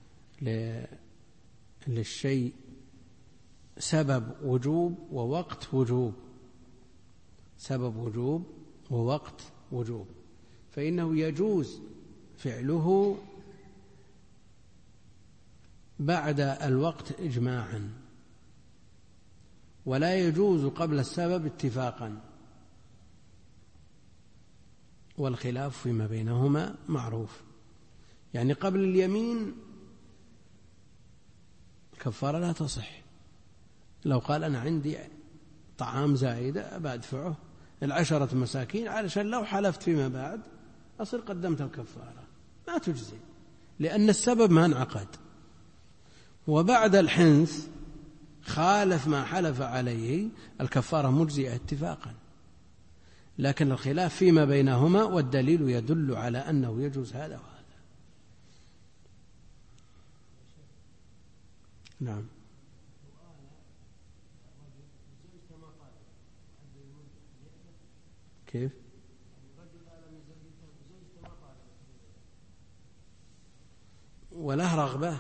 للشيء سبب وجوب ووقت وجوب، سبب وجوب ووقت وجوب، فإنه يجوز فعله بعد الوقت إجماعا، ولا يجوز قبل السبب اتفاقا. والخلاف فيما بينهما معروف. يعني قبل اليمين الكفارة لا تصح. لو قال أنا عندي طعام زائدة أدفعه 10 مساكين علشان لو حلفت فيما بعد أصير قدمت الكفارة، ما تجزي لأن السبب ما انعقد. وبعد الحنث خالف ما حلف عليه، الكفارة مجزئة اتفاقا. لكن الخلاف فيما بينهما، والدليل يدل على أنه يجوز هذا وهذا. نعم. كيف؟ وله رغبة،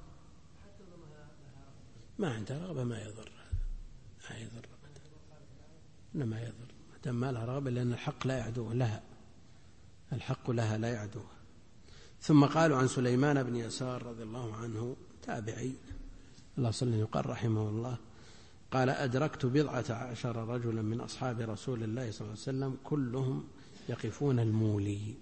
ما عنده رغبة ما يضر، ما يضر أبدا، ما يضر دام ما لها رغبة، لأن الحق لا يعدوه لها، الحق لها لا يعدوه. ثم قالوا عن سليمان بن يسار رضي الله عنه تابعي الله صلى يقال رحمه الله قال أدركت 14 رجلا من أصحاب رسول الله صلى الله عليه وسلم كلهم يقفون المولي.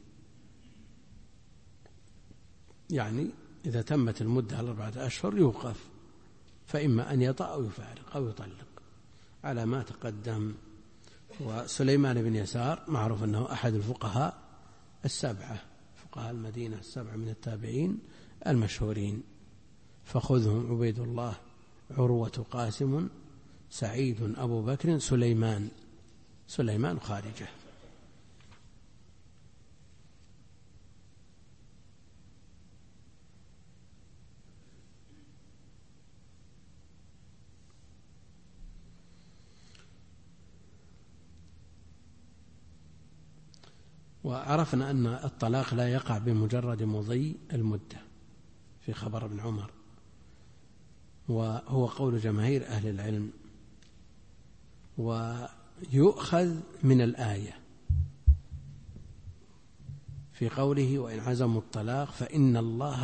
يعني إذا تمت المدة على 4 أشهر يوقف، فإما أن يطأ أو يفارق أو يطلق على ما تقدم. وسليمان بن يسار معروف أنه أحد الفقهاء 7 فقهاء المدينة 7 من التابعين المشهورين، فخذهم عبيد الله، عروة، قاسم، سعيد، أبو بكر، سليمان خارجة. وعرفنا أن الطلاق لا يقع بمجرد مضي المدة في خبر ابن عمر، وهو قول جماهير أهل العلم. ويؤخذ من الآية في قوله وإن عزموا الطلاق فإن الله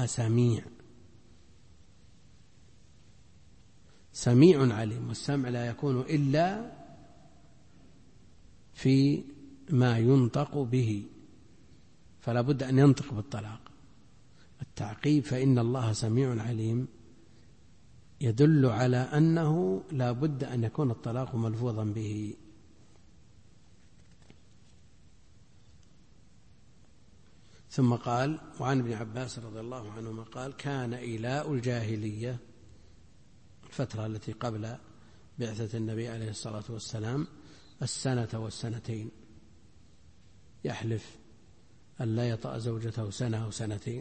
سميع عليم. والسمع لا يكون إلا في ما ينطق به، فلا بد أن ينطق بالطلاق. التعقيب فإن الله سميع عليم يدل على أنه لا بد أن يكون الطلاق ملفوظا به. ثم قال وعن ابن عباس رضي الله عنهما قال كان إيلاء الجاهلية، الفترة التي قبل بعثة النبي عليه الصلاة والسلام، 1 والسنتين، يحلف أن لا يطأ زوجته 1 أو 2 سنين،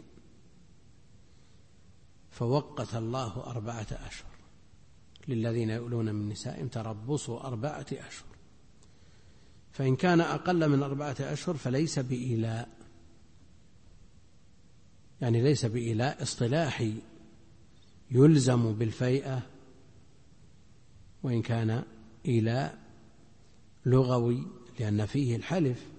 فوقت الله 4 أشهر للذين يؤلون من نسائهم تربصوا 4 أشهر. فإن كان أقل من 4 أشهر فليس بإيلاء، يعني ليس بإيلاء اصطلاحي يلزم بالفيئة وإن كان إيلاء لغوي لأن فيه الحلف،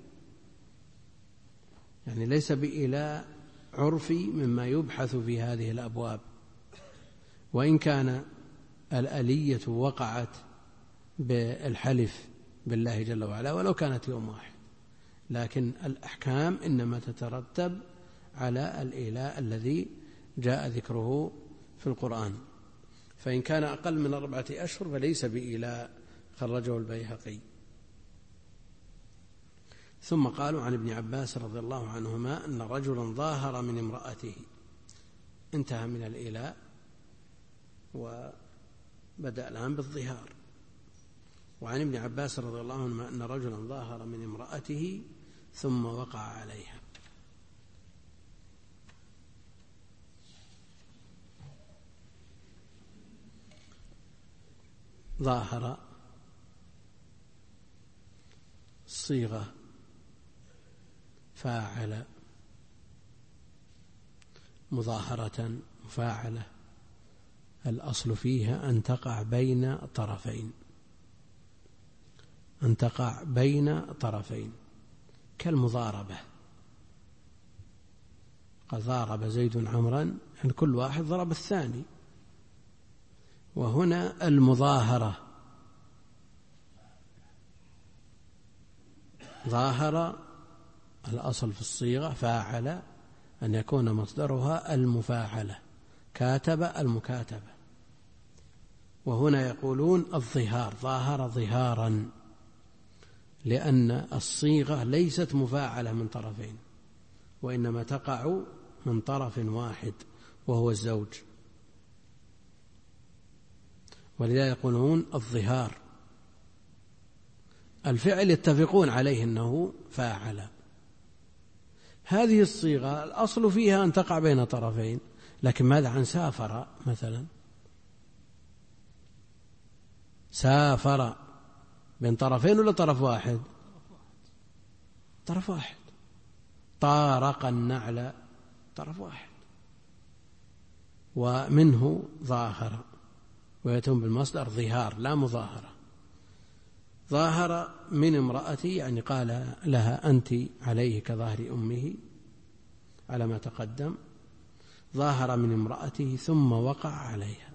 يعني ليس بإيلاء عرفي مما يبحث في هذه الأبواب، وإن كان الآلية وقعت بالحلف بالله جل وعلا ولو كانت يوم واحد، لكن الأحكام إنما تترتب على الإيلاء الذي جاء ذكره في القرآن، فإن كان أقل من 4 أشهر فليس بإيلاء، خرجه البيهقي. ثم قالوا عن ابن عباس رضي الله عنهما أن رجلا ظاهر من امرأته، انتهى من الإيلاء وبدأ الآن بالظهار. وعن ابن عباس رضي الله عنهما أن رجلا ظاهر من امرأته ثم وقع عليها. ظاهر صيغة فاعل، مظاهرة مفاعلة، الأصل فيها أن تقع بين طرفين، أن تقع بين طرفين كالمضاربة، قد ضارب زيد عمرا، يعني كل واحد ضرب الثاني. وهنا المظاهرة ظاهر الأصل في الصيغة فاعل أن يكون مصدرها المفاعلة، كاتب المكاتبة. وهنا يقولون الظهار، ظاهر ظهارا، لأن الصيغة ليست مفاعلة من طرفين، وإنما تقع من طرف واحد وهو الزوج، ولذا يقولون الظهار. الفعل يتفقون عليه أنه فاعل. هذه الصيغة الأصل فيها أن تقع بين طرفين، لكن ماذا عن سافر مثلا؟ سافر بين طرفين ولا طرف واحد؟ طرف واحد. طارق النعل طرف واحد. ومنه ظاهر، ويتم بالمصدر ظهار لا مظاهرة. ظاهر من امرأتي، يعني قال لها أنت عليه كظهر أمه على ما تقدم. ظاهر من امرأته ثم وقع عليها.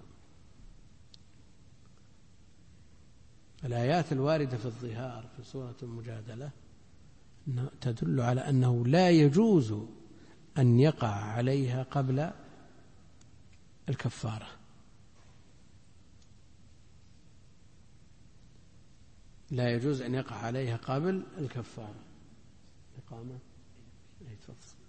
الآيات الواردة في الظهار في سورة المجادلة تدل على أنه لا يجوز أن يقع عليها قبل الكفارة، لا يجوز أن يقع عليها قبل الكفارة. إقامة. تفضل.